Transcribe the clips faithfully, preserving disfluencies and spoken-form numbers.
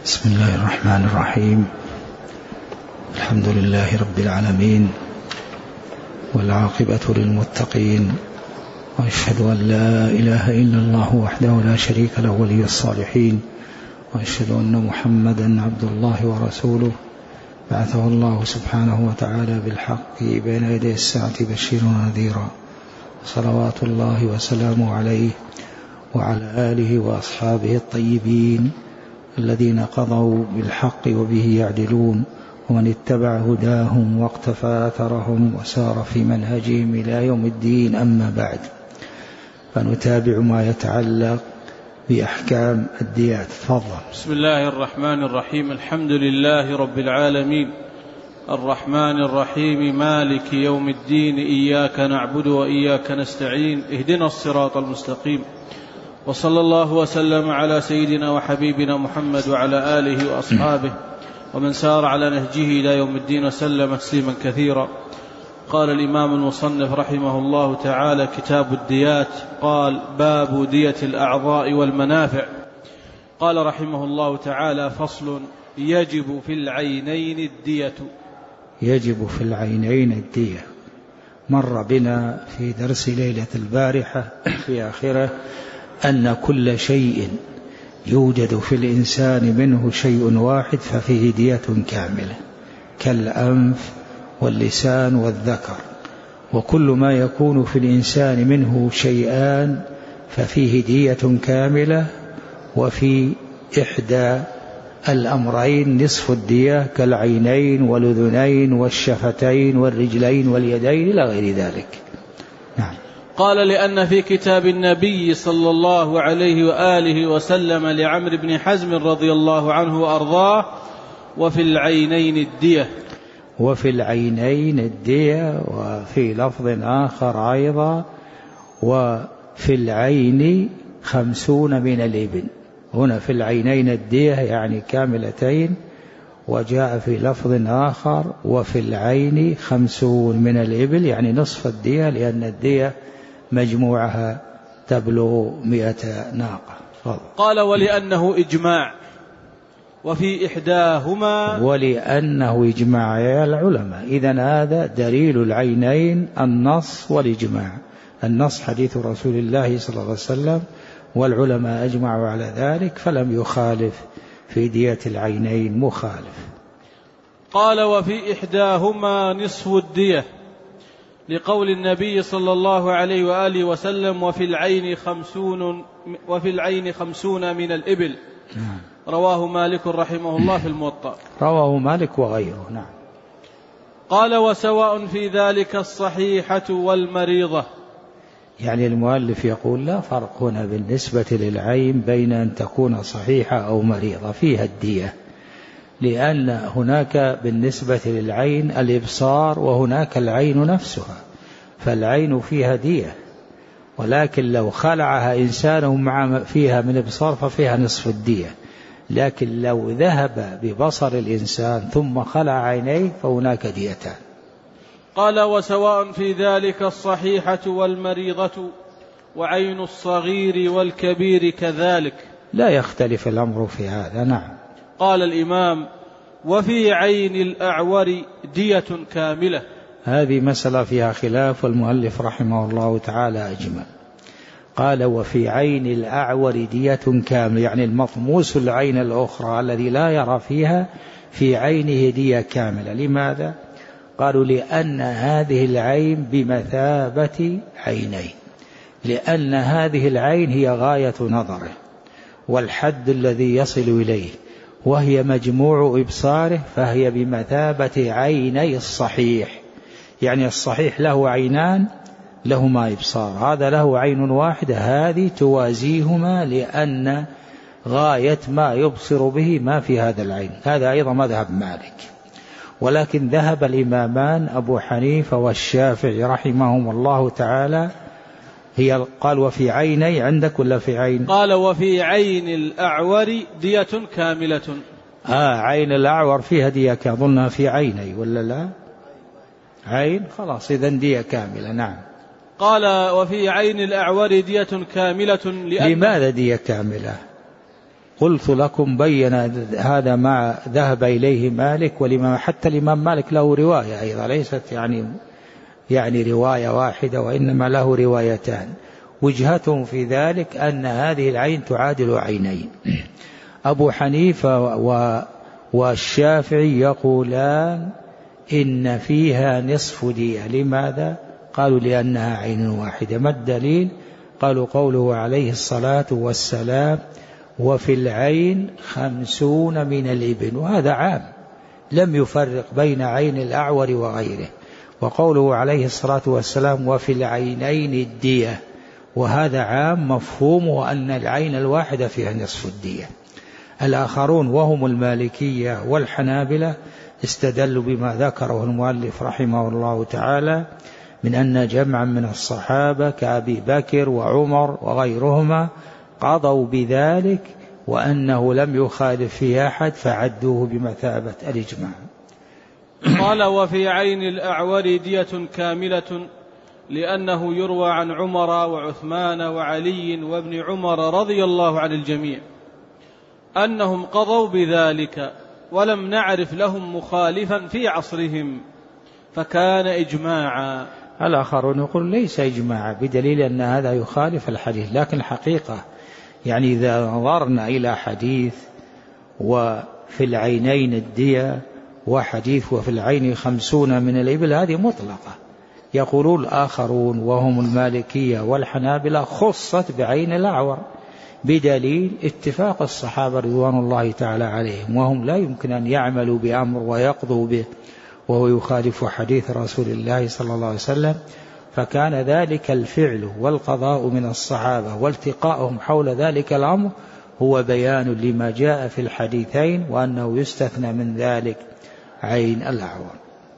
بسم الله الرحمن الرحيم. الحمد لله رب العالمين، والعاقبة للمتقين، وأشهد أن لا إله إلا الله وحده لا شريك له ولي الصالحين، وأشهد أن محمدا عبد الله ورسوله بعثه الله سبحانه وتعالى بالحق بين يدي الساعة بشيرا ونذيرا، صلوات الله وسلامه عليه وعلى آله وأصحابه الطيبين الذين قضوا بالحق وبه يعدلون، ومن اتبع هداهم واقتفى أثرهم وسار في منهجهم إلى يوم الدين. أما بعد، فنتابع ما يتعلق بأحكام الديات. تفضل. بسم الله الرحمن الرحيم. الحمد لله رب العالمين، الرحمن الرحيم، مالك يوم الدين، إياك نعبد وإياك نستعين، اهدنا الصراط المستقيم، وصلى الله وسلم على سيدنا وحبيبنا محمد وعلى آله وأصحابه ومن سار على نهجه إلى يوم الدين وسلم تسليما كثيرا. قال الإمام المصنف رحمه الله تعالى: كتاب الديات. قال: باب دية الأعضاء والمنافع. قال رحمه الله تعالى: فصل: يجب في العينين الدية. يجب في العينين الدية. مر بنا في درس ليلة البارحة في آخره أن كل شيء يوجد في الإنسان منه شيء واحد ففيه دية كاملة، كالأنف واللسان والذكر، وكل ما يكون في الإنسان منه شيئان ففيه دية كاملة، وفي إحدى الأمرين نصف الدية، كالعينين والأذنين والشفتين والرجلين واليدين إلى غير ذلك. نعم. قال: لأن في كتاب النبي صلى الله عليه وآله وسلم لعمرو بن حزم رضي الله عنه وأرضاه: وفي العينين الدية. وفي العينين الدية، وفي لفظ آخر أيضا: وفي العين خمسون من الإبل. هنا في العينين الدية يعني كاملتين، وجاء في لفظ آخر: وفي العين خمسون من الإبل يعني نصف الدية، لأن الدية مجموعها تبلغ مئة ناقة. فضل. قال: ولأنه إجماع وفي إحداهما. ولأنه إجماع يا العلماء. إذن هذا دليل العينين النص والإجماع. النص حديث رسول الله صلى الله عليه وسلم، والعلماء أجمعوا على ذلك، فلم يخالف في دية العينين مخالف. قال: وفي إحداهما نصف الدية، لقول النبي صلى الله عليه وآله وسلم: وفي العين خمسون وفي العين خمسون من الإبل. نعم. رواه مالك رحمه الله في الموطأ. رواه مالك وغيره. نعم. قال: وسواء في ذلك الصحيحة والمريضة. يعني المؤلف يقول لا فرق هنا بالنسبة للعين بين أن تكون صحيحة أو مريضة، فيها الدية، لأن هناك بالنسبة للعين الإبصار وهناك العين نفسها، فالعين فيها دية، ولكن لو خلعها إنسان مع فيها من إبصار ففيها نصف الدية، لكن لو ذهب ببصر الإنسان ثم خلع عينيه فهناك ديتان. قال: وسواء في ذلك الصحيحة والمريضة، وعين الصغير والكبير كذلك. لا يختلف الأمر في هذا. نعم. قال الإمام: وفي عين الأعور دية كاملة. هذه مسألة فيها خلاف، والمؤلف رحمه الله تعالى أجمع. قال: وفي عين الأعور دية كاملة، يعني المطموس العين الأخرى الذي لا يرى فيها في عينه دية كاملة. لماذا؟ قالوا: لأن هذه العين بمثابة عينين، لأن هذه العين هي غاية نظره والحد الذي يصل إليه، وهي مجموع إبصاره، فهي بمثابة عيني الصحيح. يعني الصحيح له عينان لهما إبصار، هذا له عين واحدة، هذه توازيهما، لأن غاية ما يبصر به ما في هذا العين. هذا أيضا مذهب مالك. ولكن ذهب الإمامان أبو حنيفة والشافعي رحمهم الله تعالى، هي قال: وفي عيني عندك ولا في عين؟ قال: وفي عين الأعور دية كاملة. آه عين الأعور فيها دية، أظنها في عيني ولا لا؟ عين، خلاص إذن دية كاملة. نعم. قال: وفي عين الأعور دية كاملة. لأن لماذا دية كاملة؟ قلت لكم بين هذا ما ذهب إليه مالك، ولما حتى الإمام مالك له رواية أيضا، ليست يعني يعني رواية واحدة، وإنما له روايتان. وجهتهم في ذلك أن هذه العين تعادل عينين. أبو حنيفة والشافعي يقولان إن فيها نصف دية. لماذا؟ قالوا لأنها عين واحدة. ما الدليل؟ قالوا قوله عليه الصلاة والسلام وفي العين خمسون من الإبل، وهذا عام لم يفرق بين عين الأعور وغيره. وقوله عليه الصلاة والسلام وفي العينين الدية، وهذا عام مفهوم أن العين الواحدة فيها نصف الدية. الآخرون وهم المالكية والحنابلة استدلوا بما ذكره المؤلف رحمه الله تعالى من أن جمعا من الصحابة كأبي بكر وعمر وغيرهما قضوا بذلك، وأنه لم يخالف فيه أحد فعدوه بمثابة الإجماع. قال وفي عين الأعور دية كاملة، لأنه يروى عن عمر وعثمان وعلي وابن عمر رضي الله عن الجميع أنهم قضوا بذلك، ولم نعرف لهم مخالفا في عصرهم، فكان إجماعا. الآخرون يقول ليس إجماعا بدليل أن هذا يخالف الحديث، لكن حقيقة يعني إذا نظرنا إلى حديث وفي العينين الدية وحديث وفي العين خمسون من الإبل، هذه مطلقة. يقولون الآخرون وهم المالكية والحنابلة خصت بعين الأعور بدليل اتفاق الصحابة رضوان الله تعالى عليهم، وهم لا يمكن أن يعملوا بأمر ويقضوا به وهو يخالف حديث رسول الله صلى الله عليه وسلم. فكان ذلك الفعل والقضاء من الصحابة والتقاؤهم حول ذلك الأمر هو بيان لما جاء في الحديثين، وأنه يستثنى من ذلك عين الأعور.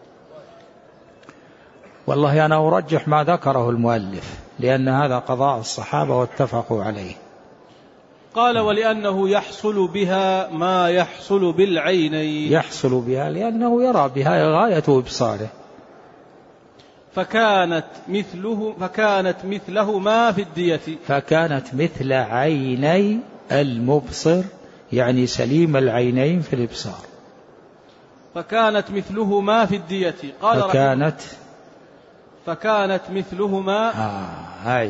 والله أنا أرجح ما ذكره المؤلف، لأن هذا قضاء الصحابة واتفقوا عليه. قال ولأنه يحصل بها ما يحصل بالعينين. يحصل بها لأنه يرى بها غاية إبصاره. فكانت مثله فكانت مثله ما في الدية. فكانت مثل عيني المبصر، يعني سليم العينين في الإبصار. فكانت مثله ما في الدية. قال فكانت فكانت مثلهما. آه عيد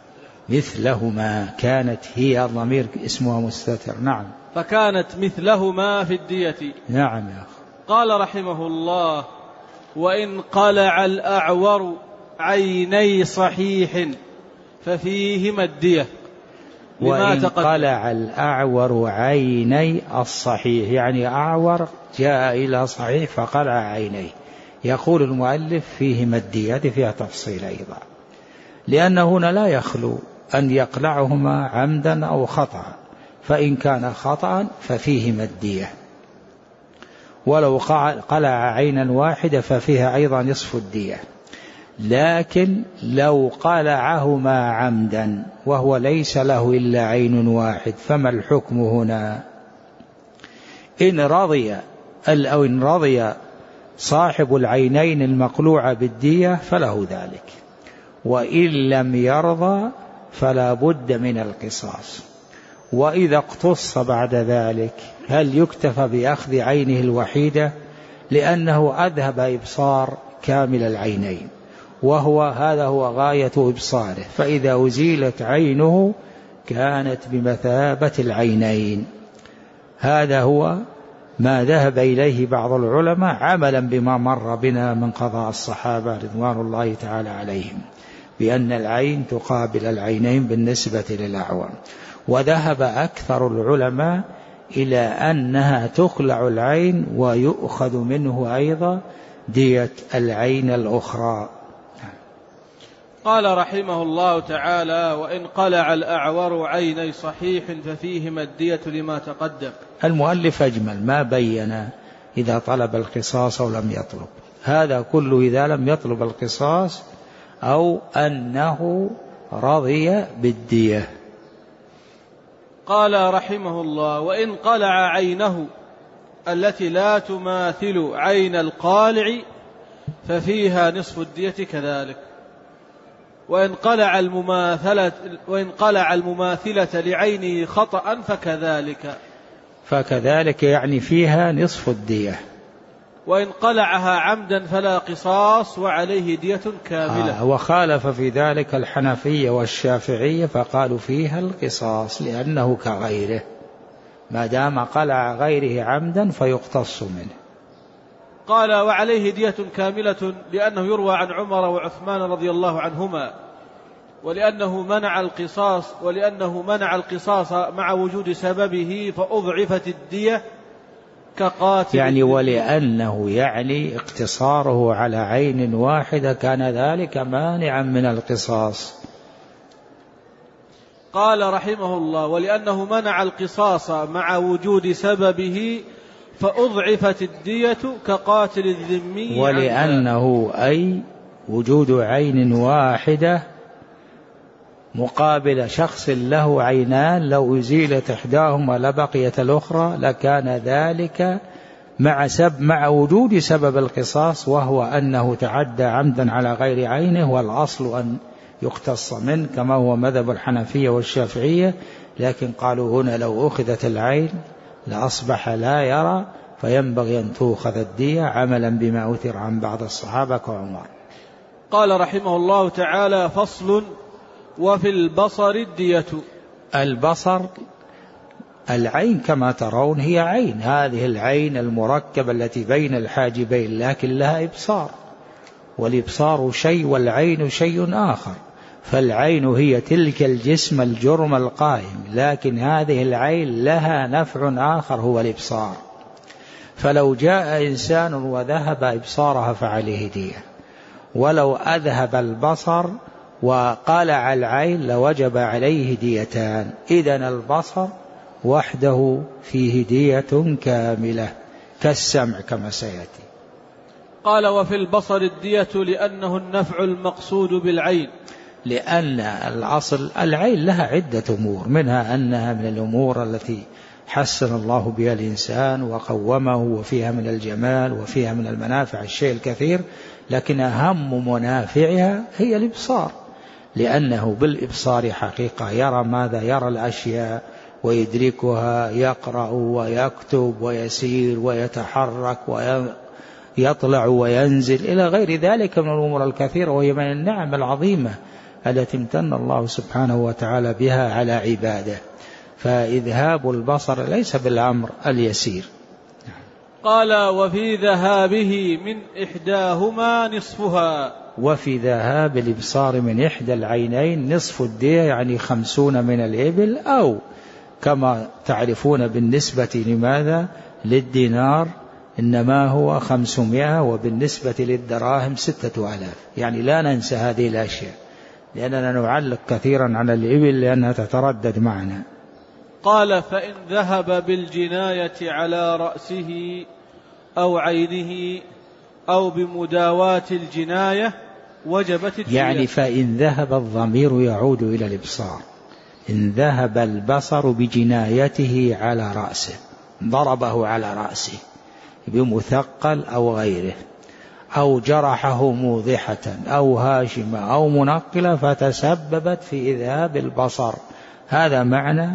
مثلهما، كانت هي الضمير اسمها مستتر. نعم. فكانت مثلهما في الدية. نعم يا أخي. قال رحمه الله وإن قلع الأعور عيني صحيح ففيهما الدية. وإن قلع الأعور عيني الصحيح، يعني أعور جاء إلى صحيح فقلع عينيه. يقول المؤلف فيهما الدية، فيها تفصيل أيضا، لأن هنا لا يخلو أن يقلعهما عمدا أو خطأ، فإن كان خطأ ففيهما الدية، ولو قلع عينا واحدة ففيها أيضا نصف الدية. لكن لو قلعهما عمدا وهو ليس له إلا عين واحد فما الحكم هنا؟ إن رضي أو إن رضي صاحب العينين المقلوعة بالدية فله ذلك، وإن لم يرضى فلا بد من القصاص. وإذا اقتص بعد ذلك هل يكتفى بأخذ عينه الوحيدة؟ لأنه أذهب إبصار كامل العينين، وهو هذا هو غاية إبصاره، فإذا أزيلت عينه كانت بمثابة العينين. هذا هو ما ذهب إليه بعض العلماء عملا بما مر بنا من قضاء الصحابة رضوان الله تعالى عليهم، بأن العين تقابل العينين بالنسبة للأعور. وذهب أكثر العلماء إلى أنها تخلع العين ويؤخذ منه أيضا دية العين الأخرى. قال رحمه الله تعالى وإن قلع الأعور عيني صحيح ففيهما الدية لما تقدم. المؤلف أجمل ما بين إذا طلب القصاص أو لم يطلب، هذا كله إذا لم يطلب القصاص أو أنه رضي بالدية. قال رحمه الله وإن قلع عينه التي لا تماثل عين القالع ففيها نصف الدية كذلك. وإن قلع المماثلة, وإن قلع المماثلة لعينه خطأ فكذلك فكذلك يعني فيها نصف الدية. وإن قلعها عمدا فلا قصاص وعليه دية كاملة. آه وخالف في ذلك الحنفية والشافعية فقالوا فيها القصاص لأنه كغيره، ما دام قلع غيره عمدا فيقتص منه. قال وعليه دية كاملة لأنه يروى عن عمر وعثمان رضي الله عنهما، ولأنه منع القصاص ولأنه منع القصاص مع وجود سببه فأضعفت الدية كقاتل. يعني ولأنه يعني اقتصاره على عين واحدة كان ذلك مانعا من القصاص. قال رحمه الله ولأنه منع القصاص مع وجود سببه فأضعفت الدية كقاتل الذمي. ولأنه أي وجود عين واحدة مقابل شخص له عينان، لو أزيلت إحداهما لبقيت الأخرى لكان ذلك مع, سب مع وجود سبب القصاص، وهو أنه تعدى عمدا على غير عينه، والأصل أن يقتص منه كما هو مذهب الحنفية والشافعية. لكن قالوا هنا لو أخذت العين لأصبح لا يرى، فينبغي أن تؤخذ الدية عملا بما أثر عن بعض الصحابة كعمر. قال رحمه الله تعالى فصل وفي البصر الدية. البصر العين كما ترون هي عين، هذه العين المركبة التي بين الحاجبين، لكن لها إبصار، والإبصار شيء والعين شيء آخر. فالعين هي تلك الجسم الجرم القائم، لكن هذه العين لها نفع آخر هو الإبصار. فلو جاء إنسان وذهب إبصارها فعليه دية، ولو أذهب البصر وقلع العين لوجب عليه ديتان. إذن البصر وحده فيه دية كاملة كالسمع كما سيأتي. قال وفي البصر الدية لأنه النفع المقصود بالعين، لأن الأصل العين لها عدة أمور، منها أنها من الأمور التي حسن الله بها الإنسان وقومه، وفيها من الجمال وفيها من المنافع الشيء الكثير، لكن أهم منافعها هي الإبصار، لأنه بالإبصار حقيقة يرى ماذا، يرى الأشياء ويدركها، يقرأ ويكتب ويسير ويتحرك ويطلع وينزل إلى غير ذلك من الأمور الكثيرة، وهي من النعم العظيمة التي امتن الله سبحانه وتعالى بها على عباده. فإذهاب البصر ليس بالأمر اليسير. قال وفي ذهابه من إحداهما نصفها. وفي ذهاب الإبصار من إحدى العينين نصف الدية، يعني خمسون من الإبل، أو كما تعرفون بالنسبة لماذا للدينار إنما هو خمسمائة، وبالنسبة للدراهم ستة آلاف. يعني لا ننسى هذه الأشياء، لأننا نعلق كثيرا على الإبل لأنها تتردد معنا. قال فإن ذهب بالجناية على رأسه أو عينه أو بمداواة الجناية وجبت الدية. يعني فإن ذهب الضمير يعود إلى الإبصار. إن ذهب البصر بجنايته على رأسه، ضربه على رأسه بمثقل أو غيره، أو جرحه موضحة أو هاشمة أو منقلة فتسببت في إذهاب البصر، هذا معنى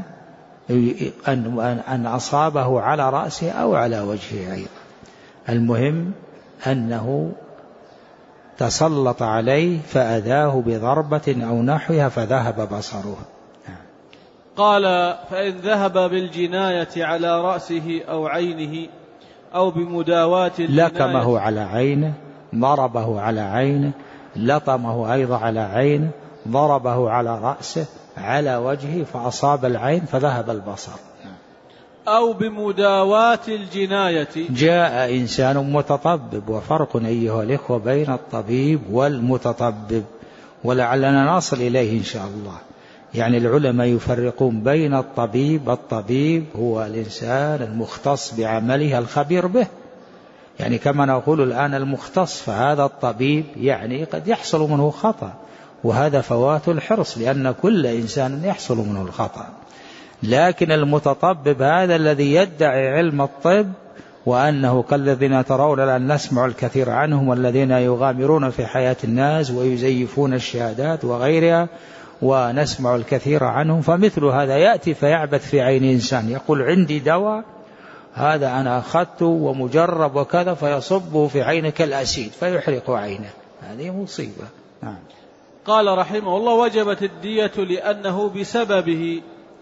أن أصابه على رأسه أو على وجهه أيضا. المهم أنه تسلط عليه فأذاه بضربة أو نحوها فذهب بصره. قال فإن ذهب بالجناية على رأسه أو عينه أو بمداواة الجناية، لكمه على عينه، ضربه على عينه، لطمه أيضا على عينه، ضربه على رأسه على وجهه فأصاب العين فذهب البصر. أو بمداواة الجناية. جاء إنسان متطبب، وفرق أيها الإخوة بين الطبيب والمتطبب، ولعلنا نصل إليه إن شاء الله. يعني العلماء يفرقون بين الطبيب، الطبيب هو الإنسان المختص بعمله الخبير به، يعني كما نقول الآن المختص، فهذا الطبيب يعني قد يحصل منه خطأ، وهذا فوات الحرص، لأن كل إنسان يحصل منه الخطأ. لكن المتطبب هذا الذي يدعي علم الطب وأنه كالذين ترون الآن نسمع الكثير عنهم والذين يغامرون في حياة الناس ويزيفون الشهادات وغيرها ونسمع الكثير عنهم، فمثل هذا يأتي فيعبث في عين إنسان يقول عندي دواء هذا أنا أخذته ومجرب وكذا، فيصبه في عينك الأسيد فيحرق عينه، هذه مصيبة. نعم. قال رحمه الله: وجبت الدية لأنه بسببه.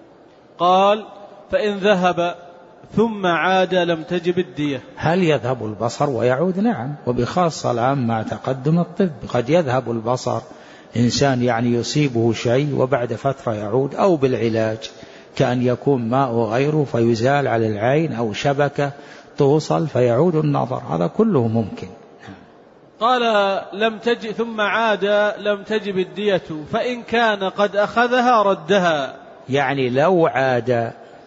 قال: فإن ذهب ثم عاد لم تجب الدية. هل يذهب البصر ويعود؟ نعم، وبخاصة الآن مع تقدم الطب قد يذهب البصر، إنسان يعني يصيبه شيء وبعد فترة يعود، أو بالعلاج كأن يكون ماء غيره فيزال على العين أو شبكة توصل فيعود النظر، هذا كله ممكن. قال: لم تجب ثم عاد لم تجب الدية، فإن كان قد أخذها ردها. يعني لو عاد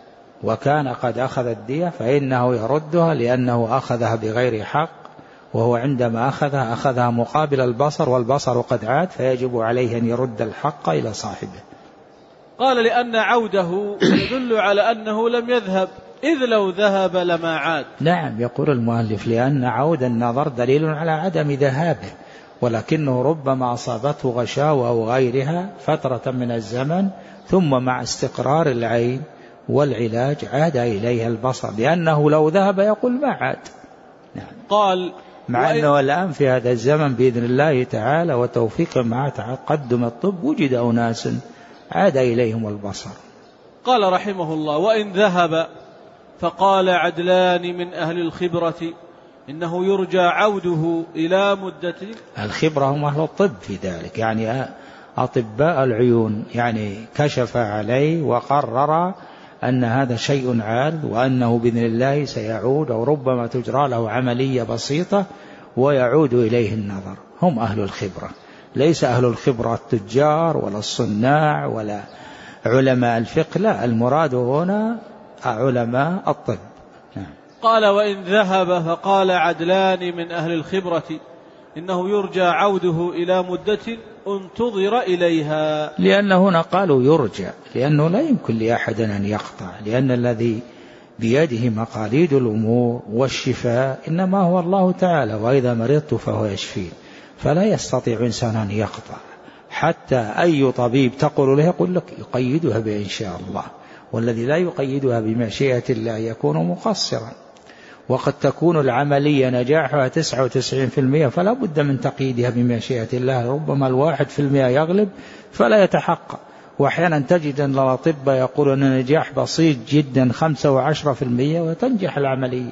وكان قد أخذ الدية فإنه يردها، لأنه أخذها بغير حق، وهو عندما أخذها أخذها مقابل البصر والبصر قد عاد، فيجب عليه أن يرد الحق إلى صاحبه. قال: لأن عوده يدل على أنه لم يذهب، إذ لو ذهب لما عاد. نعم، يقول المؤلف: لأن عود النظر دليل على عدم ذهابه، ولكنه ربما أصابته غشاوة أو غيرها فترة من الزمن، ثم مع استقرار العين والعلاج عاد إليها البصر، لأنه لو ذهب يقول ما عاد. نعم. قال: مع أنه الآن في هذا الزمن بإذن الله تعالى وتوفيق مع تقدم الطب وجد أناس عاد إليهم البصر. قال رحمه الله: وإن ذهب فقال عدلان من أهل الخبرة إنه يرجى عوده إلى مدة. الخبرة هم أهل الطب في ذلك، يعني أطباء العيون، يعني كشف عليه وقرر أن هذا شيء عارض وأنه بإذن الله سيعود، أو ربما تجرى له عملية بسيطة ويعود إليه النظر، هم أهل الخبرة، ليس أهل الخبرة التجار ولا الصناع ولا علماء الفقه، لا، المراد هنا علماء الطب. نعم. قال: وإن ذهب فقال عدلان من أهل الخبرة إنه يرجى عوده إلى مدة انتظر إليها. لأن هنا قالوا يرجى، لأنه لا يمكن لأحد أن يقطع، لأن الذي بيده مقاليد الأمور والشفاء إنما هو الله تعالى، وإذا مرضت فهو يشفين، فلا يستطيع إنسان أن يقطع، حتى أي طبيب تقول له يقول لك يقيدها بإن شاء الله، والذي لا يقيدها بمشيئة الله يكون مقصرا. وقد تكون العملية نجاحها تسعة وتسعين بالمئة فلا بد من تقييدها بمشيئة الله، ربما الواحد في المئة يغلب فلا يتحقق، وأحيانا تجد أن الأطباء يقول أن النجاح بسيط جدا خمسة وعشرة في المئة وتنجح العملية.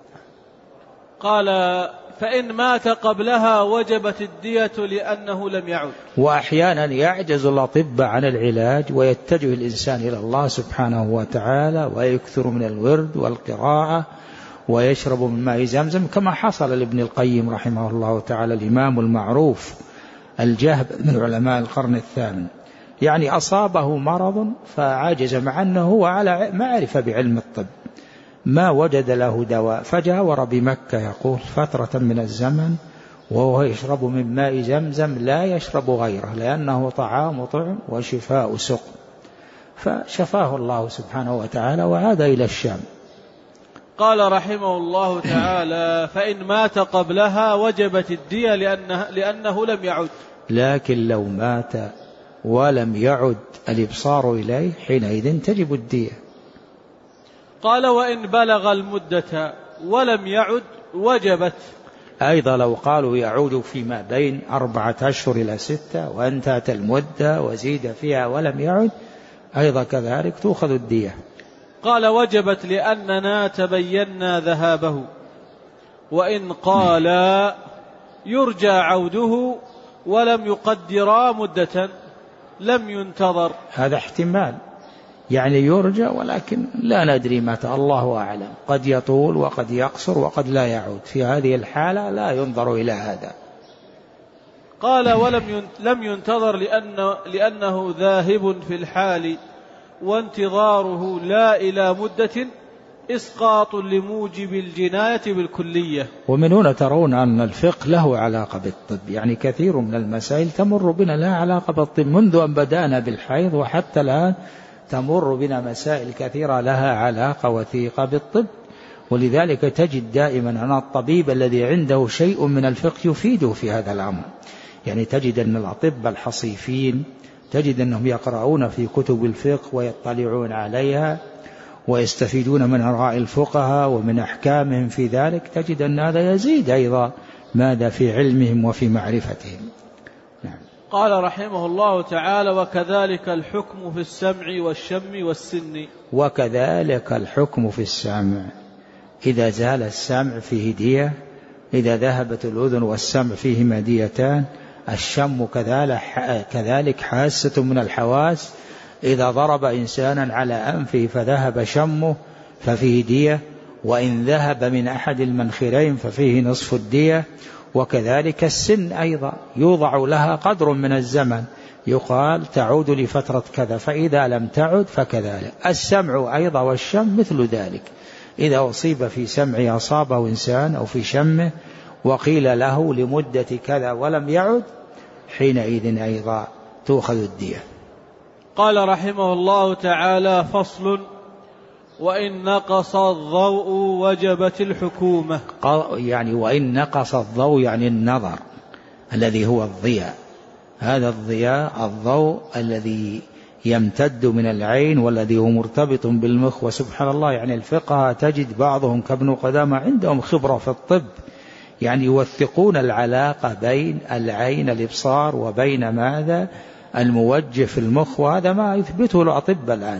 قال: فإن مات قبلها وجبت الدية لأنه لم يعد. وأحيانا يعجز الأطباء عن العلاج ويتجه الإنسان إلى الله سبحانه وتعالى ويكثر من الورد والقراءة ويشرب من ماء زمزم، كما حصل لابن القيم رحمه الله تعالى، الإمام المعروف الجهب من علماء القرن الثامن، يعني أصابه مرض فعاجز، مع أنه هو على معرفة بعلم الطب، ما وجد له دواء، فجاور بمكة يقول فترة من الزمن وهو يشرب من ماء زمزم لا يشرب غيره، لأنه طعام طعم وشفاء سقم، فشفاه الله سبحانه وتعالى وعاد إلى الشام. قال رحمه الله تعالى: فإن مات قبلها وجبت الدية لأنه, لأنه لم يعد. لكن لو مات ولم يعد الإبصار إليه حينئذ تجب الدية. قال: وإن بلغ المدة ولم يعد وجبت. أيضا لو قالوا يعود فيما بين أربعة أشهر إلى ستة وانتهت المدة وزيد فيها ولم يعد أيضا كذلك تأخذ الدية. قال: وجبت لأننا تبينا ذهابه. وإن قال يرجى عوده ولم يقدرا مدة لم ينتظر. هذا احتمال، يعني يرجى ولكن لا ندري متى، الله أعلم، قد يطول وقد يقصر وقد لا يعود، في هذه الحالة لا ينظر إلى هذا. قال: ولم لم ينتظر لأن لأنه ذاهب في الحال، وانتظاره لا إلى مدة إسقاط لموجب الجناية بالكلية. ومن هنا ترون أن الفقه له علاقة بالطب، يعني كثير من المسائل تمر بنا لا علاقة بالطب، منذ أن بدأنا بالحيض وحتى الآن تمر بنا مسائل كثيرة لها علاقة وثيقة بالطب، ولذلك تجد دائما أن الطبيب الذي عنده شيء من الفقه يفيده في هذا الأمر. يعني تجد أن الأطباء الحصيفين تجد أنهم يقرؤون في كتب الفقه ويطلعون عليها ويستفيدون من آراء الفقهاء ومن أحكامهم في ذلك، تجد أن هذا يزيد أيضا ماذا في علمهم وفي معرفتهم. نعم. قال رحمه الله تعالى: وكذلك الحكم في السمع والشم والسن. وكذلك الحكم في السمع، إذا زال السمع فيه دية، إذا ذهبت الأذن والسمع فيهما ديتان. الشم كذلك حاسة من الحواس، إذا ضرب إنسانا على أنفه فذهب شمه ففيه دية، وإن ذهب من أحد المنخرين ففيه نصف الدية. وكذلك السن أيضا يوضع لها قدر من الزمن، يقال تعود لفترة كذا، فإذا لم تعد فكذلك. السمع أيضا والشم مثل ذلك، إذا أصيب في سمعه أصابه إنسان أو في شمه وقيل له لمدة كذا ولم يعد، حينئذ أيضا تؤخذ الدية. قال رحمه الله تعالى: فصل: وإن نقص الضوء وجبت الحكومة. يعني وإن نقص الضوء يعني النظر الذي هو الضياء، هذا الضياء الضوء الذي يمتد من العين والذي هو مرتبط بالمخ. وسبحان الله، يعني الفقهاء تجد بعضهم كابن قدامة عندهم خبرة في الطب، يعني يوثقون العلاقة بين العين الإبصار وبين ماذا الموجه في المخ، وهذا ما يثبته الأطباء الآن.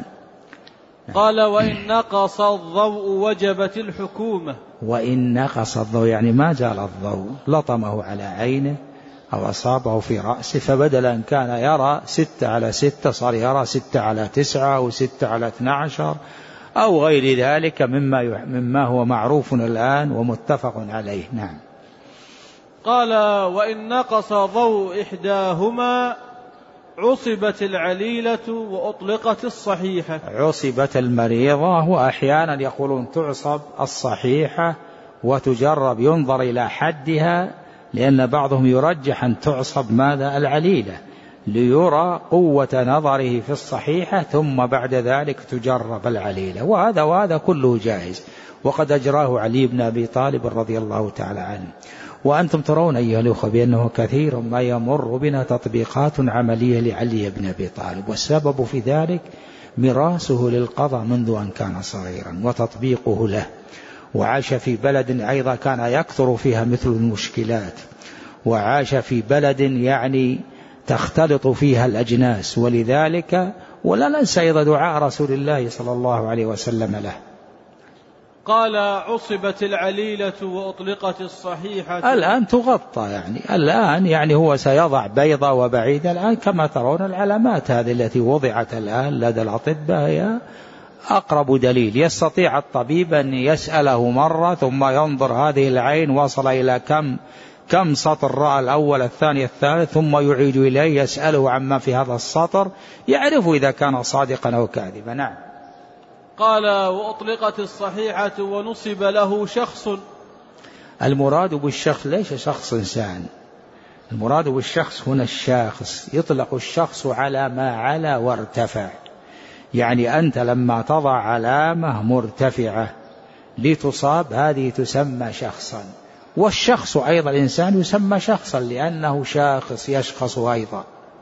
قال: وإن نقص الضوء وجبت الحكومة. وإن نقص الضوء يعني ما زال الضوء، لطمه على عينه أو أصابه في رأسه، فبدل أن كان يرى ستة على ستة صار يرى ستة على تسعة أو ستة على اثنى عشر أو غير ذلك مما, مما هو معروف الآن ومتفق عليه. نعم. قال: وإن نقص ضوء إحداهما عصبت العليلة وأطلقت الصحيحة. عصبت المريضة، وأحيانا يقولون تعصب الصحيحة وتجرب، ينظر إلى حدها، لأن بعضهم يرجح أن تعصب ماذا العليلة ليرى قوة نظره في الصحيحة، ثم بعد ذلك تجرب العليلة، وهذا وهذا كله جائز، وقد أجراه علي بن أبي طالب رضي الله تعالى عنه. وأنتم ترون أيها الأخوة بأنه كثير ما يمر بنا تطبيقات عملية لعلي بن أبي طالب، والسبب في ذلك مراسه للقضاء منذ أن كان صغيرا وتطبيقه له، وعاش في بلد أيضا كان يكثر فيها مثل المشكلات، وعاش في بلد يعني تختلط فيها الأجناس، ولذلك ولا ننسى أيضا دعاء رسول الله صلى الله عليه وسلم له. قال: عصبت العليلة وأطلقت الصحيحة. الآن تغطى، يعني الآن يعني هو سيضع بيضة وبعيدة الآن كما ترون العلامات هذه التي وضعت الآن لدى الأطباء هي أقرب دليل. يستطيع الطبيب أن يسأله مرة ثم ينظر هذه العين وصل إلى كم كم سطر رأى الأول الثاني الثالث، ثم يعيد إليه يسأله عما في هذا السطر، يعرف إذا كان صادقا أو كاذبا. نعم. قال: وأطلقت الصحيحة ونصب له شخص. المراد بالشخص ليس شخص إنسان، المراد بالشخص هنا الشاخص، يطلق الشخص على ما علا وارتفع، يعني أنت لما تضع علامة مرتفعة لتصاب هذه تسمى شخصا، والشخص أيضا الإنسان يسمى شخصا لأنه شاخص يشخص أيضا.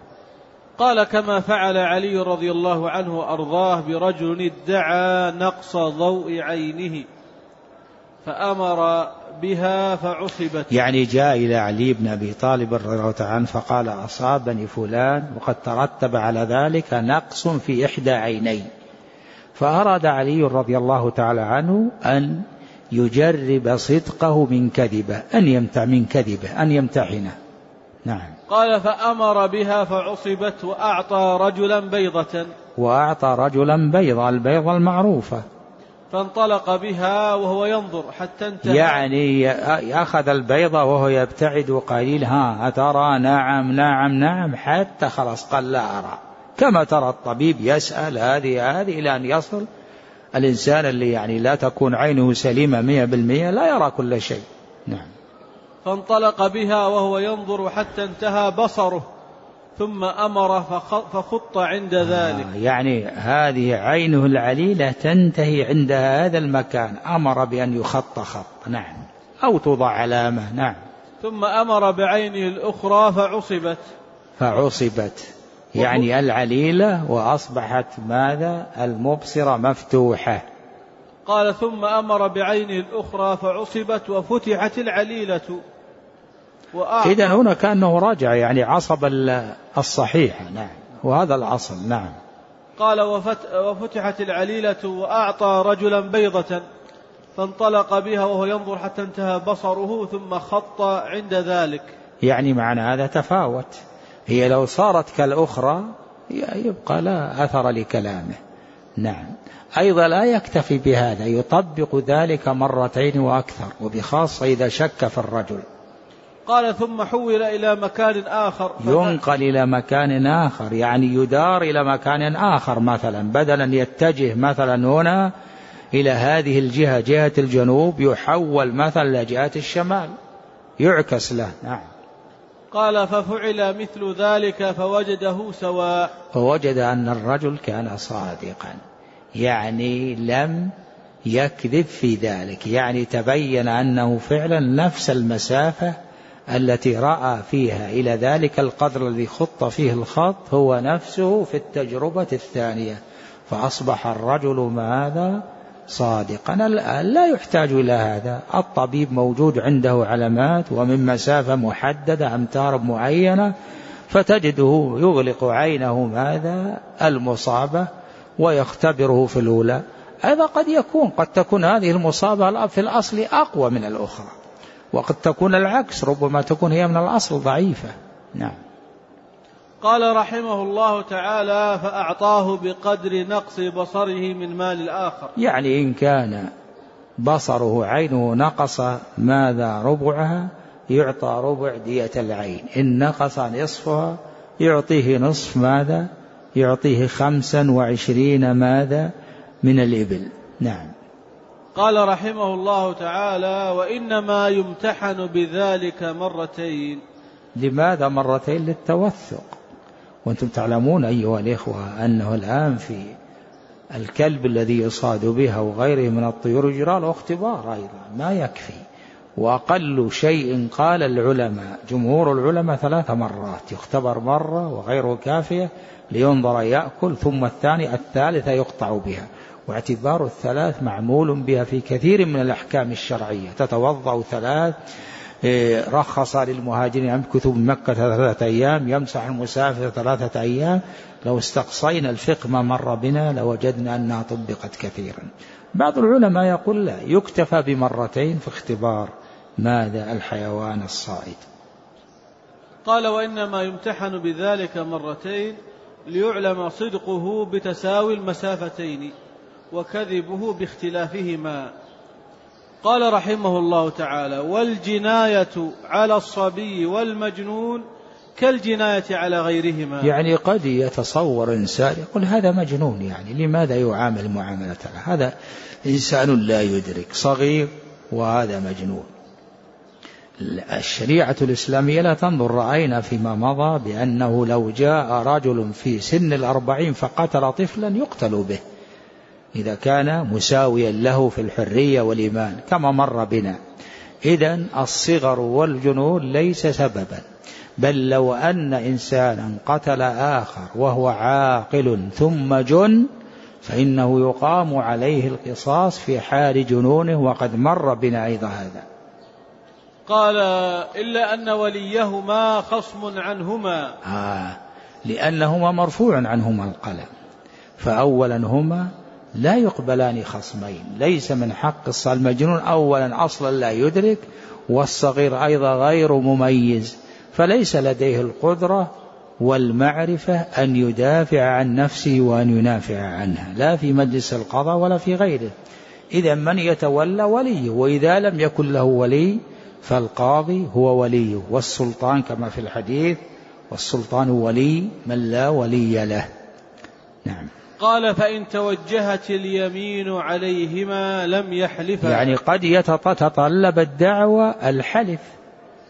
قال: كما فعل علي رضي الله عنه وأرضاه برجل ادعى نقص ضوء عينه فأمر بها فعصبت. يعني جاء إلى علي بن أبي طالب رضي الله عنه فقال: أصابني فلان وقد ترتب على ذلك نقص في إحدى عيني، فأراد علي رضي الله تعالى عنه أن يجرب صدقه من كذبه، أن يمتع من كذبه أن يمتحنه. نعم. قال: فأمر بها فعصبت وأعطى رجلا بيضة. وأعطى رجلا بيضة، البيضة المعروفة. فانطلق بها وهو ينظر حتى انتهى. يعني أخذ البيضة وهو يبتعد وقليل، ها أترى؟ نعم نعم نعم، حتى خلص قال لا أرى. كما ترى الطبيب يسأل هذه هذه إلى أن يصل الإنسان اللي يعني لا تكون عينه سليمة مئة بالمئة لا يرى كل شيء. نعم. فانطلق بها وهو ينظر حتى انتهى بصره ثم أمر فخط عند ذلك. آه يعني هذه عينه العليلة تنتهي عند هذا المكان، أمر بأن يخط خط، نعم، أو توضع علامة، نعم. ثم أمر بعينه الأخرى فعصبت فعصبت يعني العليلة وأصبحت ماذا؟ المبصرة مفتوحة. قال ثم أمر بعينه الأخرى فعصبت وفتحت العليلة. إذن هنا كأنه رجع يعني عصب الصحيح، نعم، وهذا الأصل، نعم. قال وفتحت العليلة وأعطى رجلا بيضة فانطلق بها وهو ينظر حتى انتهى بصره ثم خط عند ذلك. يعني معنى هذا تفاوت، هي لو صارت كالأخرى يبقى لا أثر لكلامه، نعم. أيضا لا يكتفي بهذا، يطبق ذلك مرتين وأكثر، وبخاصة إذا شك في الرجل. قال ثم حول إلى مكان آخر، ينقل إلى مكان آخر، يعني يدار إلى مكان آخر، مثلا بدلا يتجه مثلا هنا إلى هذه الجهة جهة الجنوب، يحول مثلا لجهة الشمال، يعكس له، نعم. قال ففعل مثل ذلك فوجده سواء، فوجد أن الرجل كان صادقا، يعني لم يكذب في ذلك، يعني تبين أنه فعلا نفس المسافة التي رأى فيها إلى ذلك القدر الذي خط فيه الخط هو نفسه في التجربة الثانية، فأصبح الرجل ماذا؟ صادقا. الآن لا يحتاج إلى هذا، الطبيب موجود عنده علامات ومن مسافة محددة أمتار معينة، فتجده يغلق عينه ماذا؟ المصابة ويختبره في الأولى. هذا قد يكون قد تكون هذه المصابة في الأصل أقوى من الأخرى، وقد تكون العكس، ربما تكون هي من الأصل ضعيفة، نعم. قال رحمه الله تعالى فأعطاه بقدر نقص بصره من مال الآخر، يعني إن كان بصره عينه نقص ماذا؟ ربعها، يعطى ربع دية العين، إن نقص نصفها يعطيه نصف ماذا؟ يعطيه خمسا وعشرين ماذا؟ من الإبل، نعم. قال رحمه الله تعالى وإنما يمتحن بذلك مرتين. لماذا مرتين؟ للتوثق. وأنتم تعلمون أيها الإخوة أنه الآن في الكلب الذي يصاد به وغيره من الطيور يجرى له اختبار أيضا، ما يكفي، وأقل شيء قال العلماء جمهور العلماء ثلاث مرات، يختبر مرة وغيره كافية لينظر يأكل، ثم الثاني الثالثة يقطع بها، واعتبار الثلاث معمول بها في كثير من الأحكام الشرعية. تتوضأ ثلاث، رخص للمهاجرين يمكثوا بمكة ثلاثة أيام، يمسح المسافر ثلاثة أيام. لو استقصينا الفقه ما مر بنا لوجدنا أنها طبقت كثيرا. بعض العلماء يقول لا، يكتفى بمرتين في اختبار ماذا؟ الحيوان الصائد. قال وإنما يمتحن بذلك مرتين ليعلم صدقه بتساوي المسافتين وكذبه باختلافهما. قال رحمه الله تعالى والجناية على الصبي والمجنون كالجناية على غيرهما. يعني قد يتصور إنسان يقول هذا مجنون، يعني لماذا يعامل معاملة هذا إنسان لا يدرك، صغير وهذا مجنون. الشريعة الإسلامية لا تنظر، رأينا فيما مضى بأنه لو جاء رجل في سن الأربعين فقتل طفلا يقتل به إذا كان مساويا له في الحرية والإيمان كما مر بنا. إذن الصغر والجنون ليس سببا، بل لو أن إنسانا قتل آخر وهو عاقل ثم جن فإنه يقام عليه القصاص في حال جنونه، وقد مر بنا أيضا هذا. قال إلا أن وليهما خصم عنهما، آه لأنهما مرفوع عنهما القلم، فأولا هما لا يقبلان خصمين، ليس من حق المجنون أولا أصلا لا يدرك، والصغير أيضا غير مميز، فليس لديه القدرة والمعرفة أن يدافع عن نفسه وأن ينافع عنها، لا في مجلس القضاء ولا في غيره. إذا من يتولى وليه، وإذا لم يكن له ولي فالقاضي هو وليه، والسلطان كما في الحديث والسلطان ولي من لا ولي له. نعم. قال فإن توجهت اليمين عليهما لم يحلفا، يعني قد يتطلب الدعوة الحلف،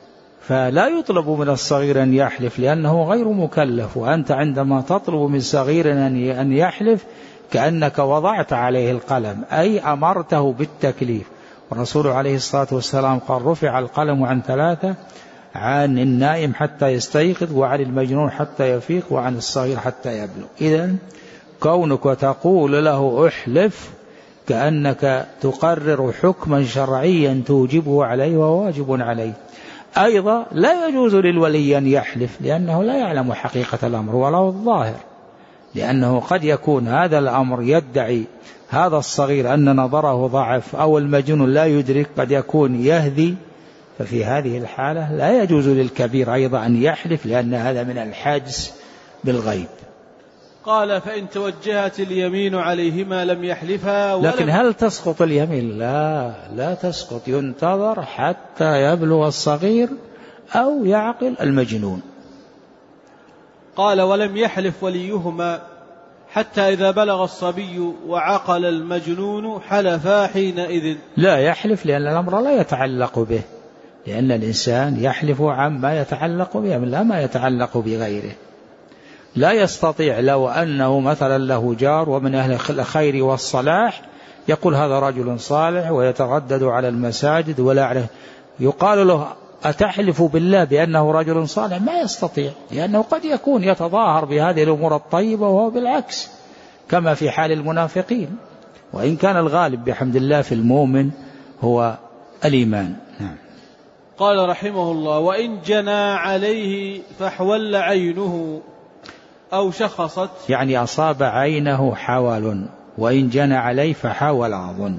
فلا يطلب من الصغير أن يحلف لأنه غير مكلف، وأنت عندما تطلب من صغير أن يحلف كأنك وضعت عليه القلم، أي أمرته بالتكليف. والرسول عليه الصلاة والسلام قال رفع القلم عن ثلاثة: عن النائم حتى يستيقظ، وعن المجنون حتى يفيق، وعن الصغير حتى يبلغ. إذن كونك تقول له احلف كأنك تقرر حكما شرعيا توجبه عليه وواجب عليه. أيضا لا يجوز للولي أن يحلف لأنه لا يعلم حقيقة الأمر ولا الظاهر، لأنه قد يكون هذا الأمر يدعي هذا الصغير أن نظره ضعف، أو المجنون لا يدرك قد يكون يهذي، ففي هذه الحالة لا يجوز للكبير أيضا أن يحلف لأن هذا من الحجز بالغيب. قال: فإن توجهت اليمين عليهما لم يحلفها. لكن هل تسقط اليمين؟ لا لا تسقط، ينتظر حتى يبلغ الصغير أو يعقل المجنون. قال: ولم يحلف وليهما حتى إذا بلغ الصبي وعقل المجنون حلفا حينئذ. لا يحلف لأن الأمر لا يتعلق به، لأن الإنسان يحلف عما يتعلق به لا ما يتعلق بغيره. لا يستطيع لو أنه مثلا له جار ومن أهل الخير والصلاح يقول هذا رجل صالح ويتردد على المساجد ولا يعرف، يقال له أتحلف بالله بأنه رجل صالح؟ ما يستطيع، لأنه قد يكون يتظاهر بهذه الأمور الطيبة وهو بالعكس، كما في حال المنافقين. وإن كان الغالب بحمد الله في المؤمن هو الإيمان. نعم. قال رحمه الله: وإن جنى عليه فحول عينه أو شخصت، يعني أصاب عينه حول، وإن جنى عليه فحول أظن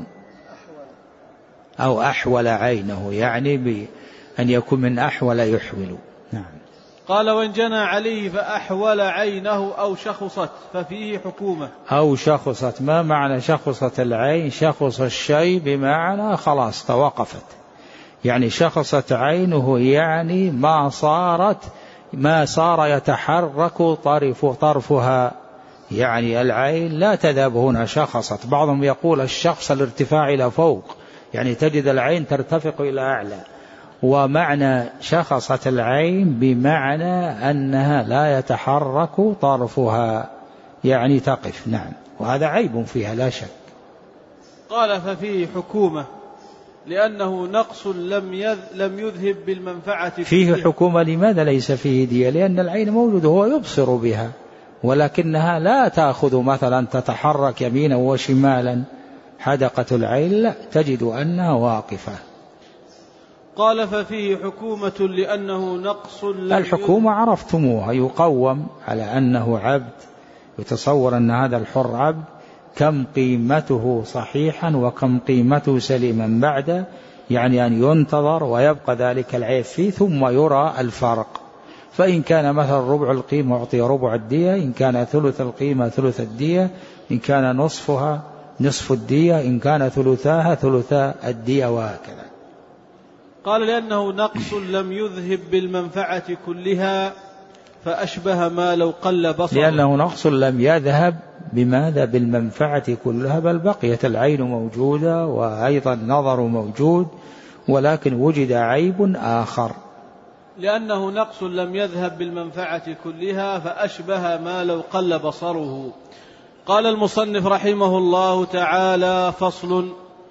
أو أحول عينه، يعني بأن يكون من أحول يحول. نعم. قال: وإن جنى عليه فأحول عينه أو شخصت ففيه حكومة. أو شخصت، ما معنى شخصت العين؟ شخص الشيء بمعنى خلاص توقفت، يعني شخصت عينه يعني ما صارت ما صار يتحرك طرف طرفها، يعني العين لا تذهب هنا شخصت. بعضهم يقول الشخص الارتفاع إلى فوق، يعني تجد العين ترتفق إلى أعلى، ومعنى شخصت العين بمعنى أنها لا يتحرك طرفها، يعني تقف. نعم. وهذا عيب فيها لا شك. قال: ففيه حكومة لأنه نقص لم لم يذهب بالمنفعة. فيه حكومة لماذا ليس فيه دية؟ لأن العين موجود هو يبصر بها، ولكنها لا تأخذ مثلا تتحرك يمينا وشمالا حدقة العين، لا، تجد أنها واقفة. قال: ففيه حكومة لأنه نقص لم الحكومة عرفتموها، يقوم على أنه عبد، يتصور أن هذا الحر عبد، كم قيمته صحيحا وكم قيمته سليما بعد، يعني أن ينتظر ويبقى ذلك العيب فيه ثم يرى الفرق. فإن كان مثلا ربع القيمة أعطي ربع الدية، إن كان ثلث القيمة ثلث الدية، إن كان نصفها نصف الدية، إن كان ثلثاها ثلثا الدية، وهكذا. قال: لأنه نقص لم يذهب بالمنفعة كلها فأشبه ما لو قل بصره. لأنه نقص لم يذهب بماذا؟ بالمنفعة كلها، بل بقيت العين موجودة وأيضا النظر موجود، ولكن وجد عيب آخر. لأنه نقص لم يذهب بالمنفعة كلها فأشبه ما لو قل بصره. قال المصنف رحمه الله تعالى: فصل: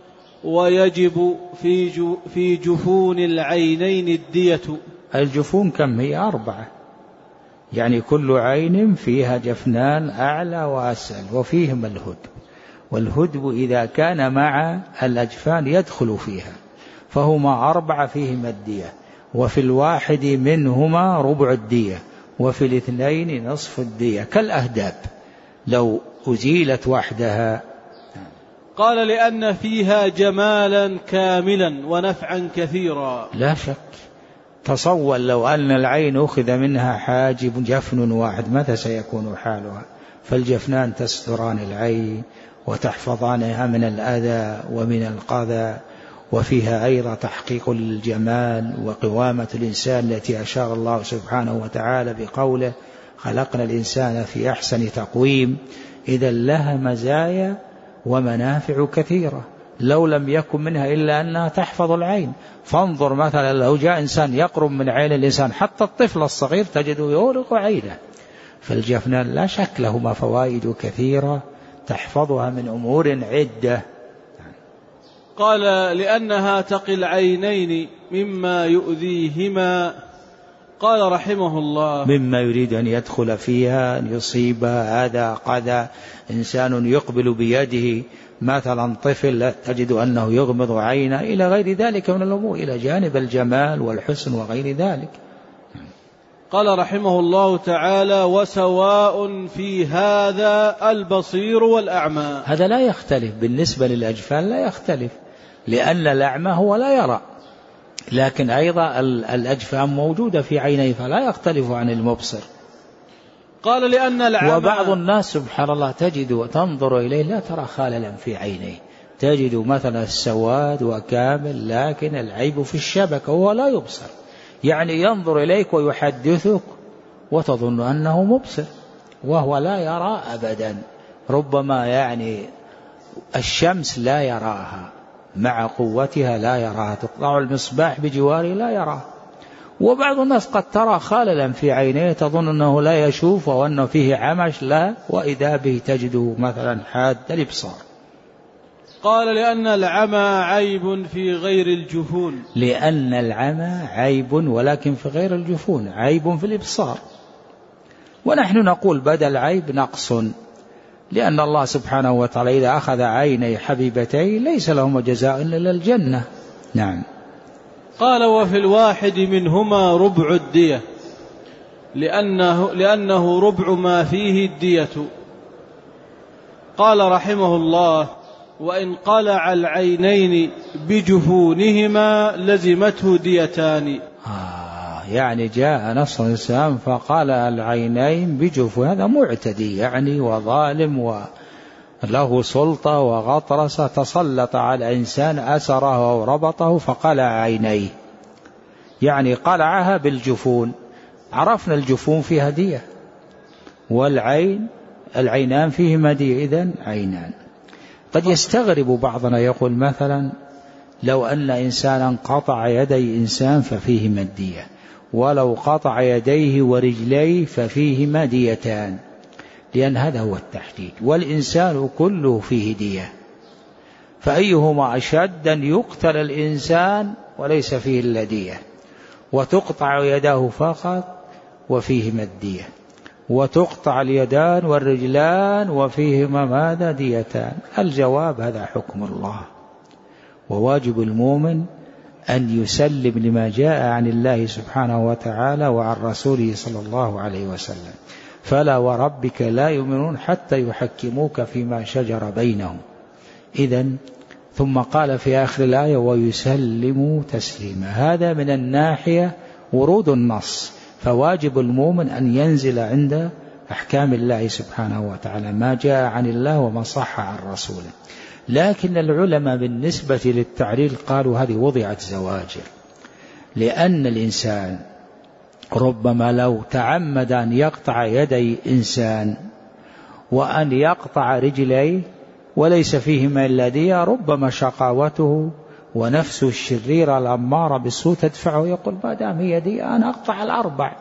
ويجب في في جفون العينين الدية. الجفون كم هي؟ أربعة، يعني كل عين فيها جفنان أعلى وأسفل وفيهما الهدب، والهدب إذا كان مع الأجفان يدخل فيها، فهما أربعة فيهما الدية، وفي الواحد منهما ربع الدية، وفي الاثنين نصف الدية، كالأهداب لو أزيلت وحدها. قال: لأن فيها جمالا كاملا ونفعا كثيرا. لا شك. تصور لو أن العين أخذ منها حاجب جفن واحد ماذا سيكون حالها؟ فالجفنان تستران العين وتحفظانها من الأذى ومن القذى، وفيها أيضا تحقيق للجمال وقوامة الإنسان التي أشار الله سبحانه وتعالى بقوله: خلقنا الإنسان في أحسن تقويم. إذا لها مزايا ومنافع كثيرة، لو لم يكن منها إلا أنها تحفظ العين. فانظر مثلا لو جاء إنسان يقرب من عين الإنسان حتى الطفل الصغير تجده يورق عينه. فالجفنان لا شك لهما فوائد كثيرة تحفظها من أمور عدة. قال لأنها تقي العينين مما يؤذيهما. قال رحمه الله مما يريد أن يدخل فيها أن يصيبها هذا قذى. إنسان يقبل بيده مثلا طفل تجد أنه يغمض عينه إلى غير ذلك من الأمور، إلى جانب الجمال والحسن وغير ذلك. قال رحمه الله تعالى وسواء في هذا البصير والأعمى. هذا لا يختلف بالنسبة للأجفان، لا يختلف، لأن الأعمى هو لا يرى، لكن أيضا الأجفان موجودة في عينيه فلا يختلف عن المبصر. قال لأن الأعمى وبعض الناس سبحان الله تجد وتنظر إليه لا ترى خللا في عينيه، تجد مثلا السواد وكامل لكن العيب في الشبكة وهو لا يبصر، يعني ينظر إليك ويحدثك وتظن أنه مبصر وهو لا يرى أبدا. ربما يعني الشمس لا يراها مع قوتها لا يراها، تقطع المصباح بجواره لا يراه. وبعض الناس قد ترى خللا في عينيه تظن أنه لا يشوف وأنه فيه عمش، لا، وإذا به تجده مثلا حاد الإبصار. قال لأن العمى عيب في غير الجفون. لأن العمى عيب ولكن في غير الجفون، عيب في الإبصار. ونحن نقول بدل عيب نقص، لأن الله سبحانه وتعالى إذا أخذ عيني حبيبتين ليس لهما جزاء إلا الجنة. نعم. قال وفي الواحد منهما ربع الدية لأنه, لأنه ربع ما فيه الدية. قال رحمه الله وإن قلع العينين بجفونهما لزمته ديتان. آه يعني جاء نص الإسلام فقال العينين بجفون، هذا معتدي يعني وظالم وله سلطة وغطرسة، تسلط على إنسان أسره أو ربطه فقلع عينيه، يعني قلعها بالجفون. عرفنا الجفون فيها دية والعين العينان فيهما دية، إذن عينان. قد يستغرب بعضنا يقول مثلا لو أن إنسانا قطع يدي إنسان ففيهما الدية، ولو قطع يديه ورجليه ففيهما ديتان، لأن هذا هو التحديد، والإنسان كله فيه دية، فأيهما أشد أن يقتل الإنسان وليس فيه إلا دية، وتقطع يداه فقط وفيهما الدية، وتقطع اليدان والرجلان وفيهما ماذا؟ ديتان. الجواب هذا حكم الله، وواجب المؤمن أن يسلم لما جاء عن الله سبحانه وتعالى وعن رسوله صلى الله عليه وسلم. فلا وربك لا يؤمنون حتى يحكموك فيما شجر بينهم. إذن ثم قال في آخر الآية ويسلموا تسليما. هذا من الناحية ورود النص، فواجب المؤمن أن ينزل عند أحكام الله سبحانه وتعالى ما جاء عن الله وما صح عن رسوله. لكن العلماء بالنسبة للتعليل قالوا هذه وضعت زواجر، لأن الإنسان ربما لو تعمد أن يقطع يدي إنسان وأن يقطع رجليه وليس فيهما إلا دية، ربما شقاوته ونفسه الشريرة الأمارة بالسوء تدفعه يقول ما دام هي دي أنا أقطع الأربع.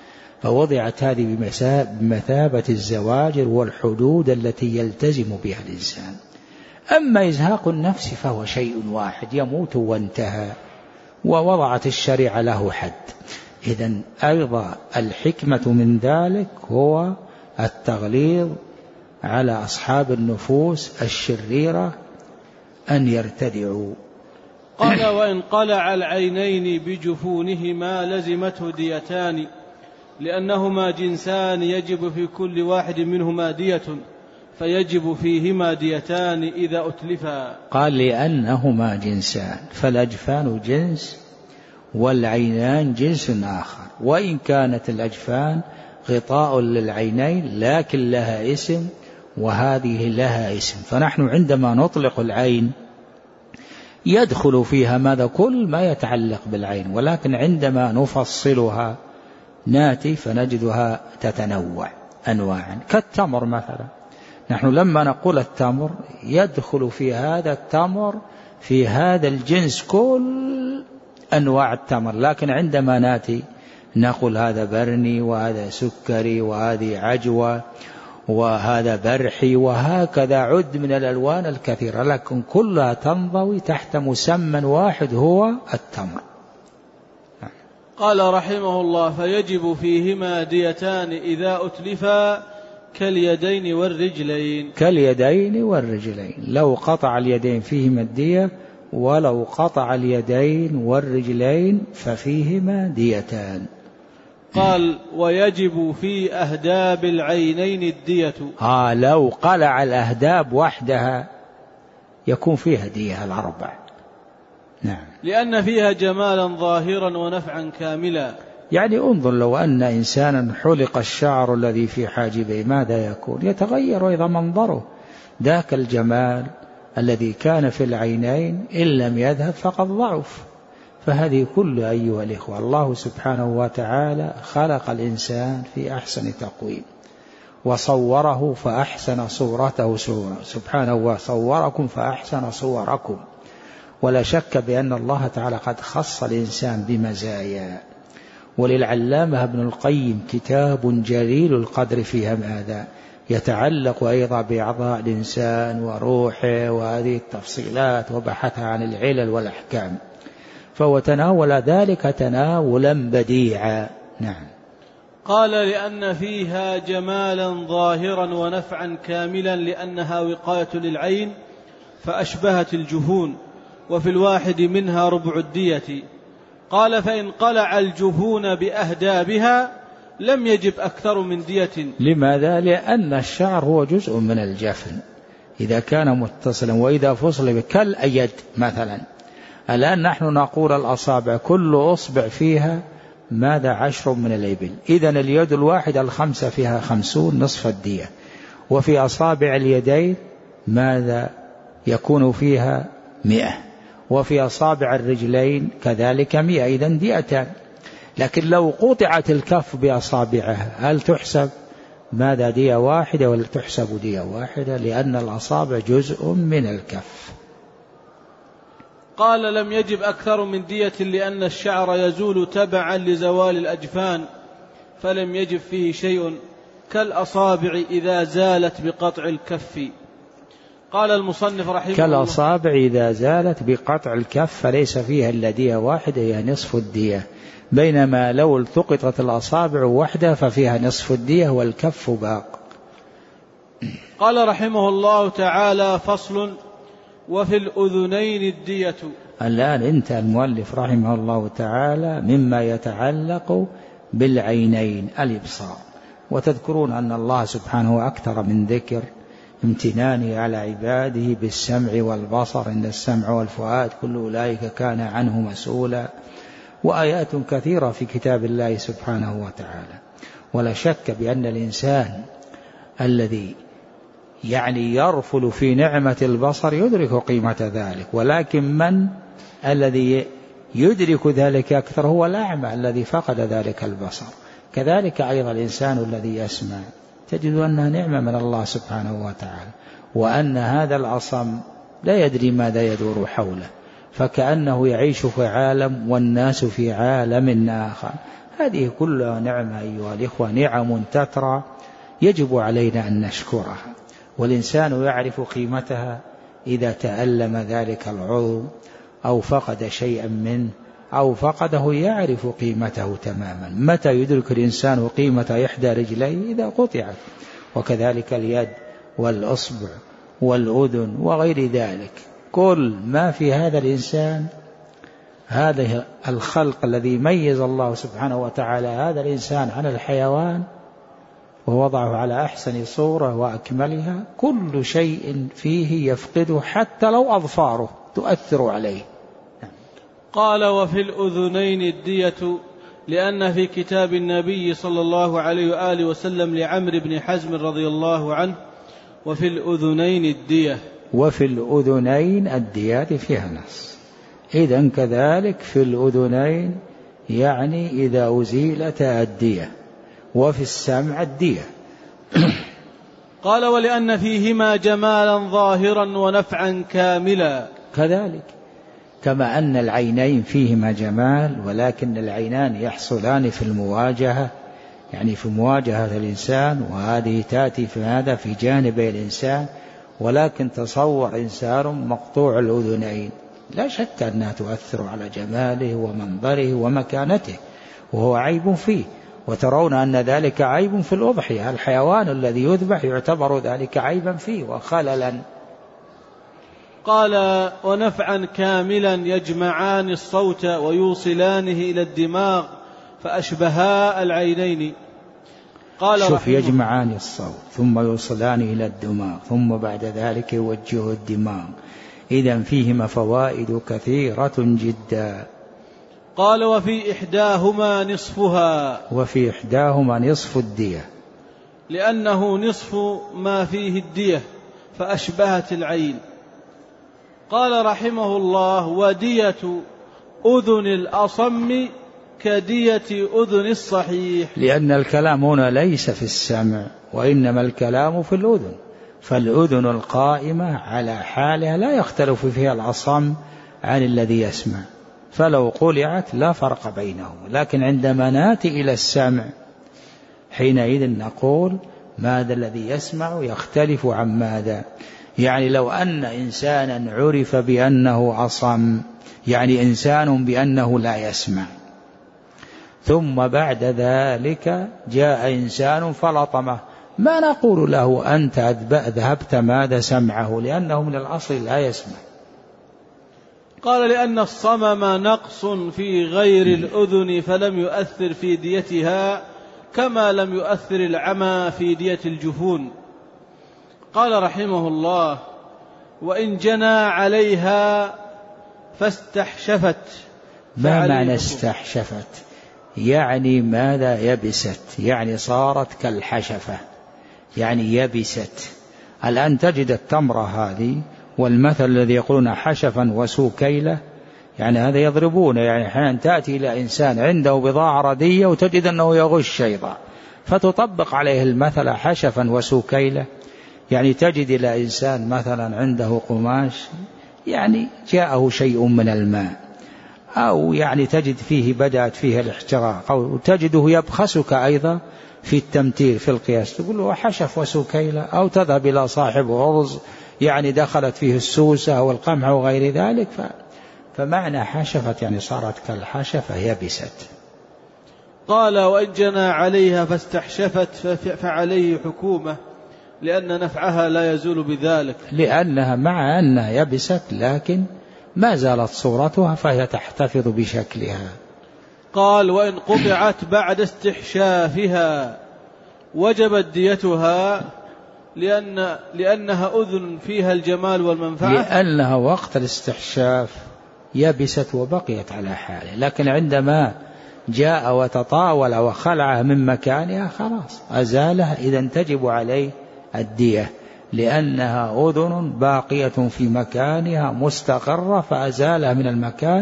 فوضعت هذه بمثابة الزواجر والحدود التي يلتزم بها الإنسان. أما إزهاق النفس فهو شيء واحد يموت وانتهى، ووضعت الشريعة له حد. إذن أيضا الحكمة من ذلك هو التغليظ على أصحاب النفوس الشريرة أن يرتدعوا. قال وإن قلع العينين بجفونهما لزمته ديتان لأنهما جنسان يجب في كل واحد منهما دية فيجب فيهما ديتان إذا أتلفا. قال لأنهما جنسان، فالأجفان جنس والعينان جنس آخر، وإن كانت الأجفان غطاء للعينين لكن لها اسم وهذه لها اسم. فنحن عندما نطلق العين يدخل فيها ماذا؟ كل ما يتعلق بالعين، ولكن عندما نفصلها ناتي فنجدها تتنوع أنواعا. كالتمر مثلا، نحن لما نقول التمر يدخل في هذا التمر في هذا الجنس كل أنواع التمر، لكن عندما نأتي نقول هذا برني وهذا سكري وهذه عجوة وهذا برحي وهكذا عد من الألوان الكثيرة، لكن كلها تنضوي تحت مسمى واحد هو التمر. قال رحمه الله: فيجب فيهما ديتان إذا أتلفا كاليدين والرجلين. كاليدين والرجلين، لو قطع اليدين فيهما الدية، ولو قطع اليدين والرجلين ففيهما ديتان. قال: ويجب في أهداب العينين الدية. آه لو قلع الأهداب وحدها يكون فيها دية الأربع. نعم. لأن فيها جمالا ظاهرا ونفعا كاملا. يعني انظر، لو أن إنسانا حلق الشعر الذي في حاجبه ماذا يكون؟ يتغير أيضا منظره، ذاك الجمال الذي كان في العينين إن لم يذهب فقد ضعف. فهذه كل أيها الإخوة الله سبحانه وتعالى خلق الإنسان في أحسن تقويم وصوره فأحسن صورته سبحانه، وصوركم فأحسن صوركم. ولا شك بأن الله تعالى قد خص الإنسان بمزايا. وللعلامة ابن القيم كتاب جليل القدر في هذا يتعلق أيضا بأعضاء الإنسان وروحه وهذه التفصيلات، وبحث عن العلل والأحكام، فهو تناول ذلك تناولا بديعا. نعم. قال: لأن فيها جمالا ظاهرا ونفعا كاملا، لأنها وقاية للعين فأشبهت الجفون، وفي الواحد منها ربع الدية. قال: فإن قلع الجفون بأهدابها لم يجب أكثر من دية. لماذا؟ لأن الشعر هو جزء من الجفن إذا كان متصلا، وإذا فصل كالأيد مثلا. الآن نحن نقول الأصابع كل أصبع فيها ماذا؟ عشر من الإبل. إذن اليد الواحدة الخمسة فيها خمسون نصف الدية. وفي أصابع اليدين ماذا؟ يكون فيها مئة. وفي أصابع الرجلين كذلك مئة، إذن ديتان. لكن لو قطعت الكف بأصابعها هل تحسب ماذا؟ دية واحدة ولا تحسب دية واحدة؟ لأن الأصابع جزء من الكف. قال: لم يجب أكثر من دية، لأن الشعر يزول تبعا لزوال الأجفان، فلم يجب فيه شيء كالأصابع إذا زالت بقطع الكف. قال المصنف رحمه الله: كالأصابع إذا زالت بقطع الكف فليس فيها إلا دية واحدة هي نصف الدية، بينما لو التقطت الأصابع وحدها ففيها نصف الدية والكف باق. قال رحمه الله تعالى: فصل: وفي الأذنين الدية. الآن انتهى المؤلف رحمه الله تعالى مما يتعلق بالعينين الإبصار. وتذكرون أن الله سبحانه أكثر من ذكر امتنانه على عباده بالسمع والبصر، إن السمع والفؤاد كل أولئك كان عنه مسؤولا، وآيات كثيرة في كتاب الله سبحانه وتعالى. ولا شك بأن الإنسان الذي يعني يرفل في نعمة البصر يدرك قيمة ذلك، ولكن من الذي يدرك ذلك أكثر هو الأعمى الذي فقد ذلك البصر. كذلك أيضا الإنسان الذي يسمع تجد أنها نعمة من الله سبحانه وتعالى، وأن هذا الأصم لا يدري ماذا يدور حوله، فكأنه يعيش في عالم والناس في عالم آخر. هذه كلها نعمة أيها الإخوة، نعم تترى يجب علينا أن نشكرها. والإنسان يعرف قيمتها إذا تألم ذلك العضو أو فقد شيئا منه أو فقده يعرف قيمته تماما. متى يدرك الإنسان قيمة إحدى رجليه؟ إذا قطعت. وكذلك اليد والأصبع والأذن وغير ذلك، كل ما في هذا الإنسان، هذا الخلق الذي ميز الله سبحانه وتعالى هذا الإنسان عن الحيوان ووضعه على أحسن صورة وأكملها، كل شيء فيه يفقده حتى لو أظفاره تؤثر عليه. قال: وفي الأذنين الدية، لأن في كتاب النبي صلى الله عليه وآله وسلم لعمرو بن حزم رضي الله عنه: وفي الأذنين الدية. وفي الأذنين الديات فيها نص. إذن كذلك في الأذنين يعني إذا أزيلت الدية، وفي السمع الدية. قال ولأن فيهما جمالا ظاهرا ونفعا كاملا. كذلك كما أن العينين فيهما جمال، ولكن العينان يحصلان في المواجهة، يعني في مواجهة الإنسان، وهذه تأتي في هذا في جانبي الإنسان. ولكن تصور إنسان مقطوع الأذنين لا شك أنها تؤثر على جماله ومنظره ومكانته، وهو عيب فيه، وترون أن ذلك عيب في الأضحية. الحيوان الذي يذبح يعتبر ذلك عيبا فيه وخللا. قال ونفعا كاملا يجمعان الصوت ويوصلانه إلى الدماغ فأشبها العينين. قال شوف، يجمعان الصوت ثم يوصلان إلى الدماغ ثم بعد ذلك يوجه الدماغ، إذن فيهما فوائد كثيرة جدا. قال وفي إحداهما نصفها، وفي إحداهما نصف الدية، لأنه نصف ما فيه الدية فأشبهت العين. قال رحمه الله ودية أذن الأصم كدية أذن الصحيح، لأن الكلام هنا ليس في السمع وإنما الكلام في الأذن، فالأذن القائمة على حالها لا يختلف فيها الأصم عن الذي يسمع، فلو قلعت لا فرق بينهم. لكن عندما ناتي إلى السمع حينئذ نقول ماذا الذي يسمع يختلف عن ماذا. يعني لو أن إنسانا عرف بأنه أصم، يعني إنسان بأنه لا يسمع، ثم بعد ذلك جاء إنسان فلطمه، ما نقول له أنت ذهبت ماذا سمعه، لأنه من الأصل لا يسمع. قال لأن الصمم نقص في غير الأذن فلم يؤثر في ديتها كما لم يؤثر العمى في دية الجفون. قال رحمه الله وإن جنى عليها فاستحشفت. ما معنى استحشفت؟ يعني ماذا يبست، يعني صارت كالحشفة، يعني يبست. الآن تجد التمرة هذه والمثل الذي يقولون حشفا وسوكيلة، يعني هذا يضربون، يعني حين تأتي إلى إنسان عنده بضاعة ردية وتجد أنه يغش أيضا، فتطبق عليه المثل حشفا وسوكيلة. يعني تجد إلى إنسان مثلا عنده قماش يعني جاءه شيء من الماء، أو يعني تجد فيه بدأت فيه الاحتراق، أو تجده يبخسك أيضا في التمثيل في القياس، تقول له حشف وسوكيلة. أو تذهب إلى صاحب أرز يعني دخلت فيه السوسة والقمح وغير ذلك، ف... فمعنى حشفت يعني صارت كالحشفة يبست. قال وإن جنى عليها فاستحشفت فعليه حكومة، لأن نفعها لا يزول بذلك، لأنها مع أنها يبست لكن ما زالت صورتها فهي تحتفظ بشكلها. قال وإن قطعت بعد استحشافها وجبت ديتها، لأن لأنها أذن فيها الجمال والمنفعة، لأنها وقت الاستحشاف يبست وبقيت على حاله، لكن عندما جاء وتطاول وخلعها من مكانها خلاص أزالها، إذن تجب عليه الدية، لأنها أذن باقية في مكانها مستقرة فأزالها من المكان،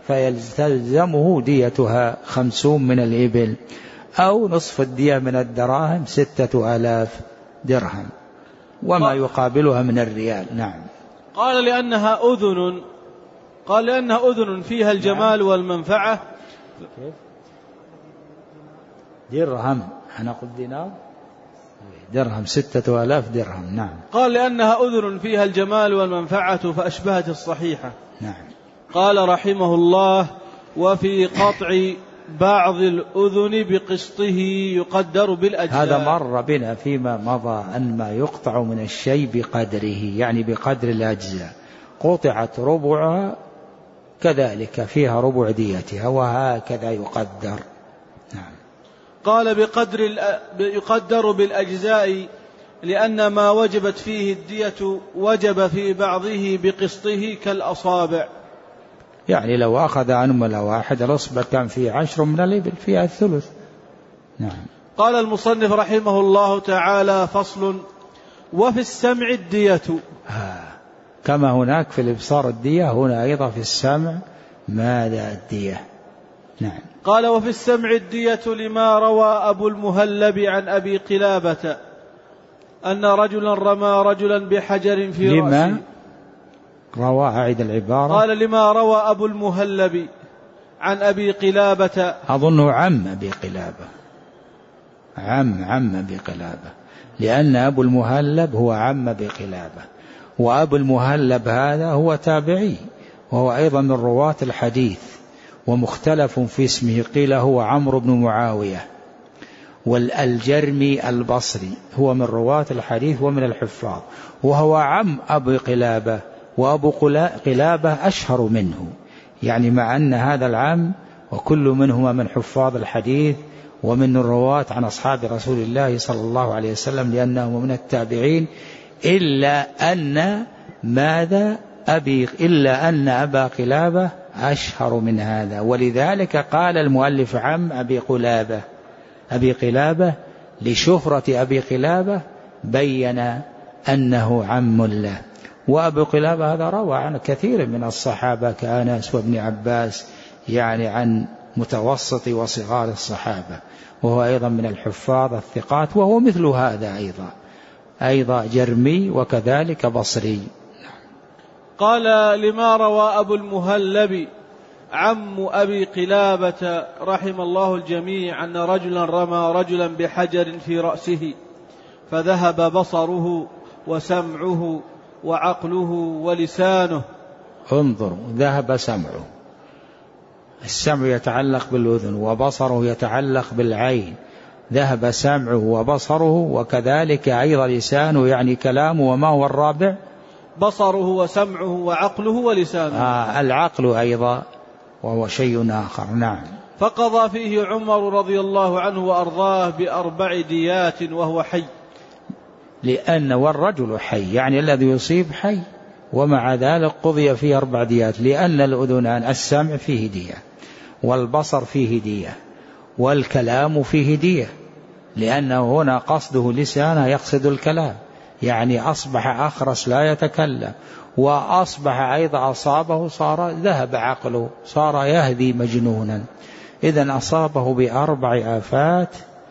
فيلزمه ديتها خمسون من الإبل، أو نصف الدية من الدراهم ستة آلاف درهم، وما يقابلها من الريال. نعم. قال لأنها أذن قال لأنها أذن فيها الجمال والمنفعة. درهم، أنا قلت دينار، درهم ستة آلاف درهم. نعم. قال لأنها أذن فيها الجمال والمنفعة فأشبهت الصحيحة. نعم. قال رحمه الله وفي قطع بعض الأذن بقسطه يقدر بالأجزاء. هذا مر بنا فيما مضى أن ما يقطع من الشيء بقدره، يعني بقدر الأجزاء. قطعت ربعها كذلك فيها ربع ديتها، وهكذا يقدر. نعم. قال بقدر يقدر بالأجزاء، لأن ما وجبت فيه الدية وجب في بعضه بقسطه كالأصابع. يعني لو أخذ أنملة واحد الأصبع كان فيه عشر من الإبل فيها الثلث. نعم. قال المصنف رحمه الله تعالى فصل وفي السمع الدية. آه. كما هناك في الإبصار الدية، هنا أيضا في السمع ماذا الدية. نعم. قال وفي السمع الدية لما روى أبو المهلب عن أبي قلابة أن رجلا رمى رجلا بحجر في لما رأسه. روى أعد العبارة. قال لما روى أبو المهلب عن أبي قلابة. أظنه عم أبي قلابة، عم عم أبي قلابة، لأن أبو المهلب هو عم أبي قلابة، وأبو المهلب هذا هو تابعي وهو أيضا من رواة الحديث ومختلف في اسمه، قيل هو عمرو بن معاوية. والجرمي البصري هو من رواة الحديث ومن الحفاظ، وهو عم أبي قلابة، وأبو قلابة أشهر منه، يعني مع أن هذا العم وكل منهما من حفاظ الحديث ومن الرواة عن أصحاب رسول الله صلى الله عليه وسلم لأنهم من التابعين، إلا أن ماذا أبي إلا أن أبا قلابة أشهر من هذا، ولذلك قال المؤلف عم أبي قلابة أبي قلابة لشهرة أبي قلابة، بين أنه عم له. وأبو قلابة هذا روى عن كثير من الصحابة كأنس وابن عباس، يعني عن متوسط وصغار الصحابة، وهو أيضا من الحفاظ الثقات، وهو مثل هذا أيضا أيضا جرمي وكذلك بصري. قال لما روى أبو المهلب عم أبي قلابة رحم الله الجميع أن رجلا رمى رجلا بحجر في رأسه فذهب بصره وسمعه وعقله ولسانه. انظر، ذهب سمعه، السمع يتعلق بالأذن وبصره يتعلق بالعين، ذهب سمعه وبصره وكذلك أيضا لسانه، يعني كلامه. وما هو الرابع؟ بصره وسمعه وعقله ولسانه. آه العقل أيضا وهو شيء آخر. نعم. فقضى فيه عمر رضي الله عنه وأرضاه بأربع ديات وهو حي، لأن والرجل حي، يعني الذي يصيب حي، ومع ذلك قضي فيه أربع ديات، لأن الأذنان السمع فيه دية، والبصر فيه دية، والكلام فيه دية، لأنه هنا قصده لسانه يقصد الكلام، يعني أصبح أخرس لا يتكلم، وأصبح أيضا أصابه صار ذهب عقله، صار يهدي مجنونا. إذن أصابه بأربع آفات،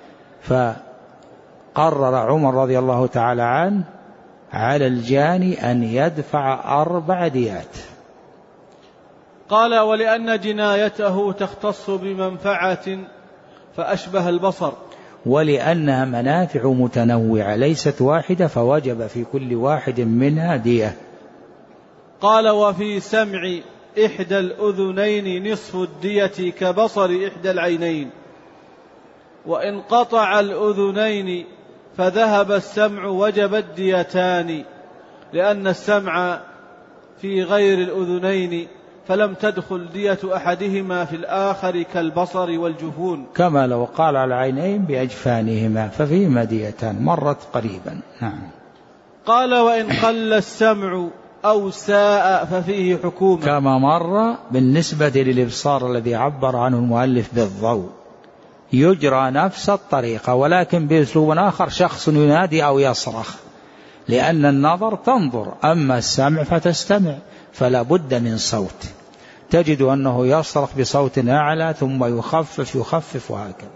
فقرر عمر رضي الله تعالى عنه على الجاني أن يدفع أربع ديات. قال ولأن جنايته تختص بمنفعة فأشبه البصر، ولأنها منافع متنوعة ليست واحدة، فوجب في كل واحد منها دية. قال وفي سمع إحدى الأذنين نصف الدية كبصر إحدى العينين، وإن قطع الأذنين فذهب السمع وجب الديتان، لأن السمع في غير الأذنين فلم تدخل دية أحدهما في الآخر كالبصر والجفون، كما لو قال على العينين بأجفانهما ففيهما ديتان، مرت قريبا. نعم. قال وإن قل السمع أو ساء ففيه حكومة، كما مر بالنسبة للإبصار الذي عبر عنه المؤلف بالضوء، يجرى نفس الطريقة ولكن بأسلوب آخر، شخص ينادي أو يصرخ، لأن النظر تنظر، أما السمع فتستمع، فلا بد من صوت، تجد أنه يصرخ بصوت أعلى ثم يخفف يخفف وهكذا.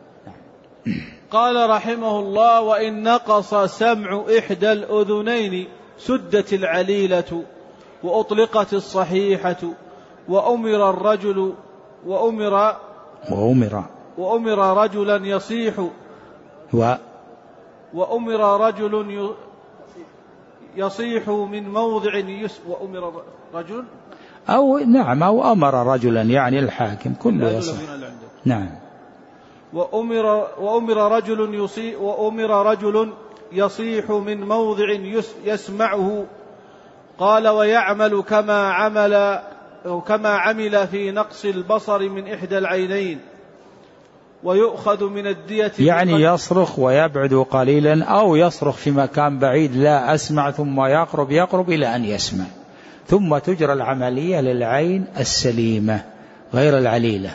قال رحمه الله وإن نقص سمع إحدى الأذنين سدت العليلة وأطلقت الصحيحة وأمر الرجل وأمر وأمر وأمر رجلا يصيح و وأمر رجل يصيح من موضع يس وأمر رجل أو نعم أو أمر رجلا، يعني الحاكم كله يصيح. نعم. وأمر وأمر رجل يصيح وأمر رجل يصيح من موضع يسمعه. قال ويعمل كما عمل كما عمل في نقص البصر من إحدى العينين، ويؤخذ من الدية، يعني يصرخ ويبعد قليلا أو يصرخ في مكان بعيد لا أسمع ثم يقرب يقرب إلى أن يسمع، ثم تجرى العملية للعين السليمة غير العليلة.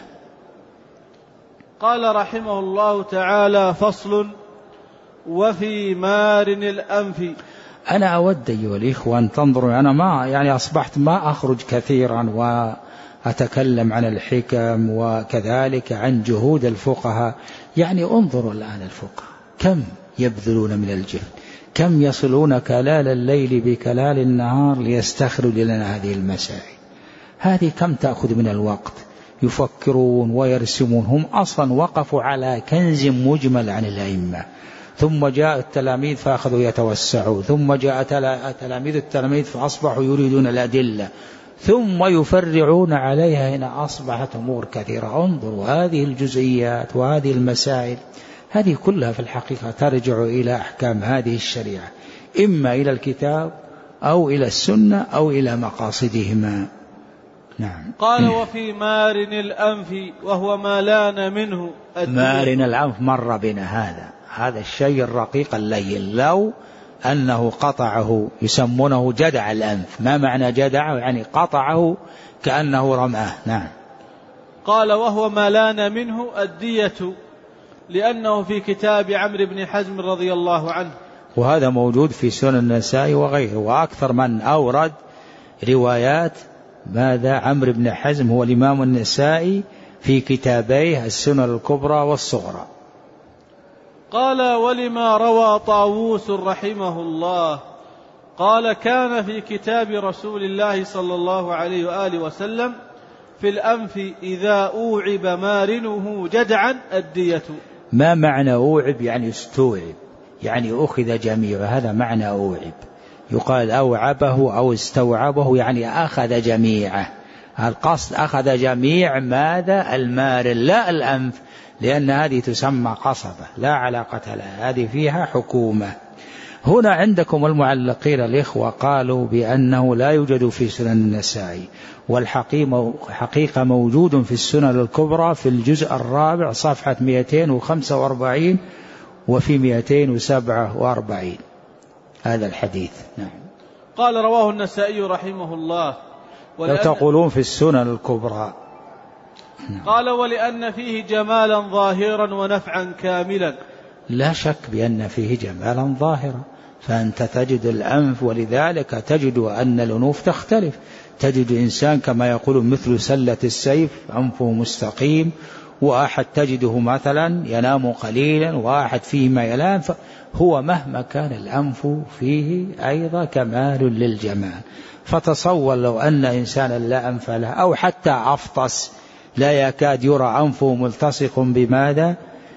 قال رحمه الله تعالى فصل وفي مارن الأنف. أنا أود أيها الإخوة أن تنظروا، أنا ما يعني أصبحت ما أخرج كثيرا وأتكلم عن الحكم وكذلك عن جهود الفقهاء، يعني انظروا الآن الفقهاء كم يبذلون من الجهد، كم يصلون كلال الليل بكلال النهار ليستخرجوا لنا هذه المسائل. هذه كم تأخذ من الوقت، يفكرون ويرسمون. هم أصلا وقفوا على كنز مجمل عن الأئمة، ثم جاء التلاميذ فأخذوا يتوسعوا، ثم جاء تلاميذ التلاميذ فأصبحوا يريدون الأدلة، ثم يفرعون عليها. هنا أصبحت أمور كثيرة. انظروا هذه الجزئيات وهذه المسائل، هذه كلها في الحقيقة ترجع إلى أحكام هذه الشريعة، إما إلى الكتاب أو إلى السنة أو إلى مقاصدهما. نعم. قال وفي مارن الأنف وهو ما لان منه. مارن الأنف مر بنا هذا هذا الشيء الرقيق اللين، لو أنه قطعه يسمونه جدع الأنف. ما معنى جدع؟ يعني قطعه كأنه رماه. نعم. قال وهو ما لان منه الدية، لأنه في كتاب عمرو بن حزم رضي الله عنه، وهذا موجود في سنن النسائي وغيره. وأكثر من أورد روايات ماذا عمرو بن حزم هو الإمام النسائي في كتابيه السنن الكبرى والصغرى. قال ولما روى طاووس رحمه الله قال كان في كتاب رسول الله صلى الله عليه وآله وسلم في الأنف إذا أوعب مارنه جدعا الدية. ما معنى أوعب؟ يعني استوعب، يعني أخذ جميعه، هذا معنى أوعب. يقال أوعبه أو استوعبه يعني أخذ جميعه. القصد أخذ جميع ماذا؟ المارن، لا الأنف، لأن هذه تسمى قصبة لا علاقة لها، هذه فيها حكومة. هنا عندكم المعلقين الإخوة قالوا بأنه لا يوجد في سنن النسائي، والحقيقة موجود في السنن الكبرى في الجزء الرابع صفحة مئتين وخمسة وأربعين وفي مئتين وسبعة وأربعين هذا الحديث. نعم. قال رواه النسائي رحمه الله. لو تقولون في السنن الكبرى. نعم. قال ولأن فيه جمالا ظاهرا ونفعا كاملا. لا شك بأن فيه جمالا ظاهرا، فأنت تجد الأنف، ولذلك تجد أن الأنوف تختلف. تجد إنسان كما يقول مثل سلة السيف أنفه مستقيم، وأحد تجده مثلا ينام قليلا، وأحد فيه ما يلام. هو مهما كان الأنف فيه أيضا كمال للجمال. فتصور لو أن إنسانا لا أنف له، أو حتى أفطس لا يكاد يرى أنفه ملتصق بماذا؟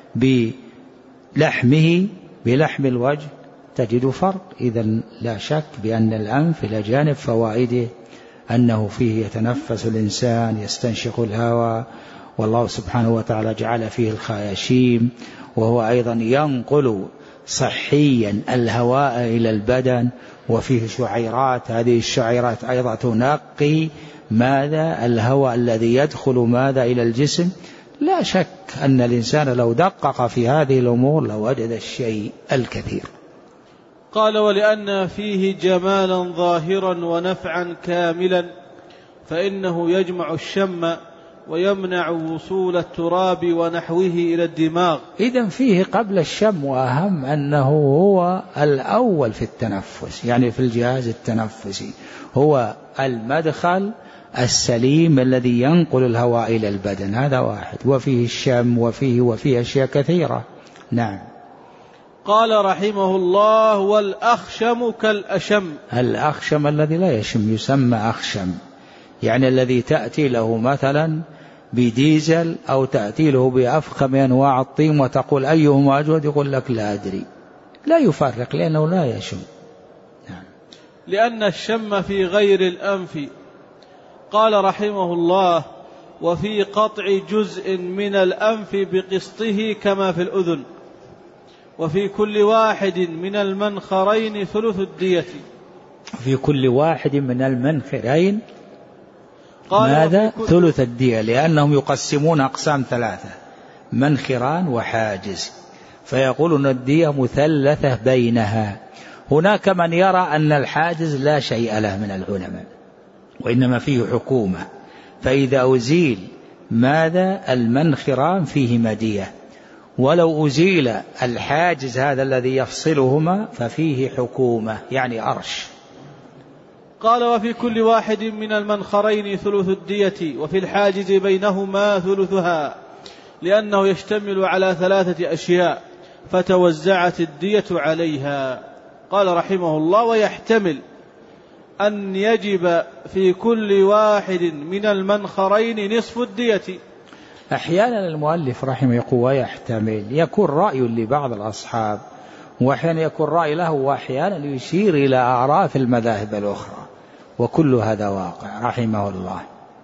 بلحمه بلحم الوجه، تجد فرق. إذن لا شك بأن الأنف إلى جانب فوائده أنه فيه يتنفس الإنسان، يستنشق الهواء، والله سبحانه وتعالى جعل فيه الخياشيم، وهو أيضا ينقل صحيا الهواء إلى البدن، وفيه شعيرات، هذه الشعيرات أيضا تنقي ماذا؟ الهواء الذي يدخل ماذا؟ إلى الجسم. لا شك أن الإنسان لو دقق في هذه الأمور لوجد الشيء الكثير. قال ولأن فيه جمالا ظاهرا ونفعا كاملا، فإنه يجمع الشم ويمنع وصول التراب ونحوه إلى الدماغ. إذن فيه قبل الشم، وأهم أنه هو الأول في التنفس، يعني في الجهاز التنفسي هو المدخل السليم الذي ينقل الهواء إلى البدن، هذا واحد. وفيه الشم وفيه وفيه أشياء كثيرة. نعم. قال رحمه الله والأخشم كالأشم. الأخشم الذي لا يشم يسمى أخشم، يعني الذي تأتي له مثلا بديزل أو تأتي له بأفخم أنواع الطين وتقول أيهما أجود، يقول لك لا أدري، لا يفرق لأنه لا يشم. نعم. لأن الشم في غير الأنف. قال رحمه الله وفي قطع جزء من الأنف بقسطه كما في الأذن، وفي كل واحد من المنخرين ثلث الدية. في كل واحد من المنخرين ماذا؟ ثلث الدية، لأنهم يقسمون أقسام ثلاثة، منخران وحاجز، فيقولون الدية مثلثة بينها. هناك من يرى أن الحاجز لا شيء له من العلماء، وإنما فيه حكومة، فإذا أزيل ماذا؟ المنخران فيه دية، ولو أزيل الحاجز هذا الذي يفصلهما ففيه حكومة، يعني أرش. قال وفي كل واحد من المنخرين ثلث الدية، وفي الحاجز بينهما ثلثها، لأنه يشتمل على ثلاثة أشياء فتوزعت الدية عليها. قال رحمه الله: ويحتمل أن يجب في كل واحد من المنخرين نصف الدية. أحيانا المؤلف رحمه يقول ويحتمل، يكون رأي لبعض الأصحاب، وأحيانا يكون رأي له، وأحيانا يشير إلى أعراف المذاهب الأخرى، وكل هذا واقع رحمه الله.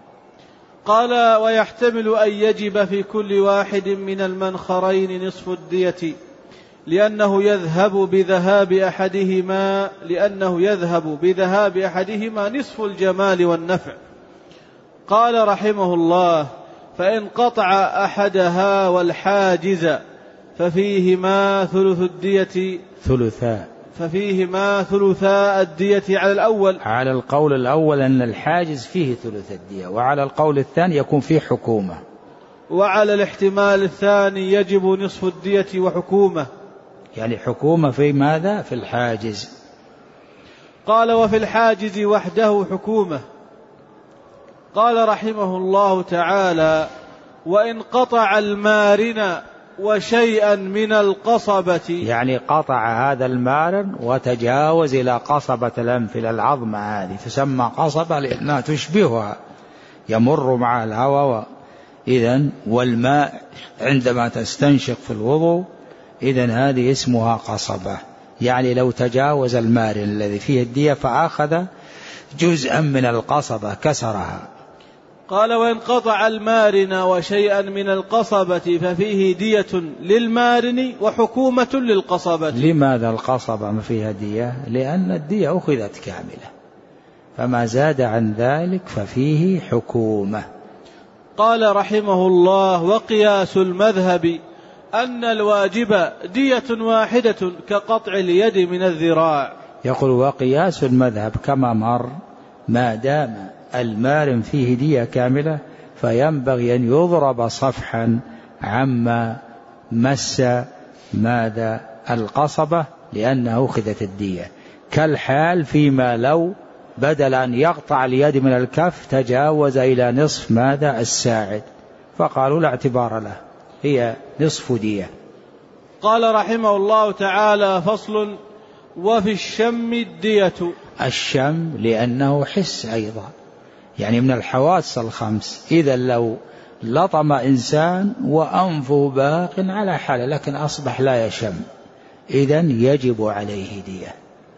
قال: ويحتمل أن يجب في كل واحد من المنخرين نصف الدية لأنه يذهب بذهاب أحدهما لأنه يذهب بذهاب أحدهما نصف الجمال والنفع. قال رحمه الله: فإن قطع أحدها والحاجز ففيهما ثلث الدية ثلثاء ففيهما ثلثاء الدية على الأول. على القول الأول أن الحاجز فيه ثلث الدية، وعلى القول الثاني يكون فيه حكومة. وعلى الاحتمال الثاني يجب نصف الدية وحكومة، يعني حكومة في ماذا؟ في الحاجز. قال: وفي الحاجز وحده حكومة. قال رحمه الله تعالى: وإن قطع المارن وشيئا من القصبة، يعني قطع هذا المارن وتجاوز إلى قصبة الأنف، إلى العظمة، هذه تسمى قصبة لأنها تشبهها، يمر مع الهواء. إذن والماء عندما تستنشق في الوضوء، إذن هذه اسمها قصبة. يعني لو تجاوز المارن الذي فيه الدية فأخذ جزءا من القصبة كسرها. قال: وإن قطع المارن وشيئا من القصبة ففيه دية للمارن وحكومة للقصبة. لماذا القصبة ما فيها دية؟ لأن الدية أخذت كاملة، فما زاد عن ذلك ففيه حكومة. قال رحمه الله: وقياس المذهب أن الواجب دية واحدة كقطع اليد من الذراع. يقول: وقياس المذهب كما مر، ما دام المارن فيه دية كاملة فينبغي أن يضرب صفحا عما مس ماذا القصبة، لأنه أخذت الدية، كالحال فيما لو بدل أن يقطع اليد من الكف تجاوز إلى نصف ماذا الساعد، فقالوا لا اعتبار له، هي نصف دية. قال رحمه الله تعالى: فصل: وفي الشم الدية. الشم لأنه حس أيضا، يعني من الحواس الخمس. إذا لو لطم إنسان وأنفه باق على حاله لكن أصبح لا يشم، إذن يجب عليه دية.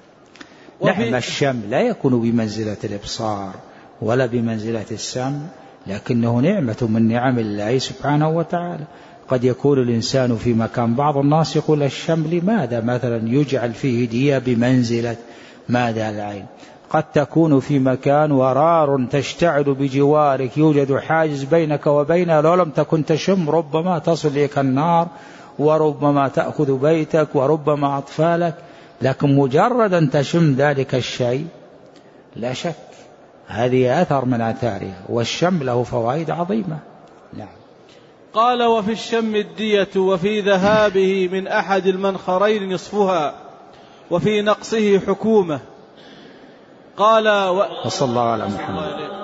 نعم، الشم لا يكون بمنزلة الإبصار ولا بمنزلة السمع، لكنه نعمة من نعم الله سبحانه وتعالى. قد يكون الإنسان في مكان، بعض الناس يقول الشم لماذا مثلا يجعل فيه دية بمنزلة ماذا العين؟ قد تكون في مكان ورار تشتعل بجوارك، يوجد حاجز بينك وبينه، لو لم تكن تشم ربما تصل إليك النار، وربما تأخذ بيتك، وربما أطفالك، لكن مجرد أن تشم ذلك الشيء لا شك هذه أثر من آثارها، والشم له فوائد عظيمة. نعم. قال: وفي الشم الدية، وفي ذهابه من أحد المنخرين نصفها، وفي نقصه حكومة. قال: وصلى الله على محمد.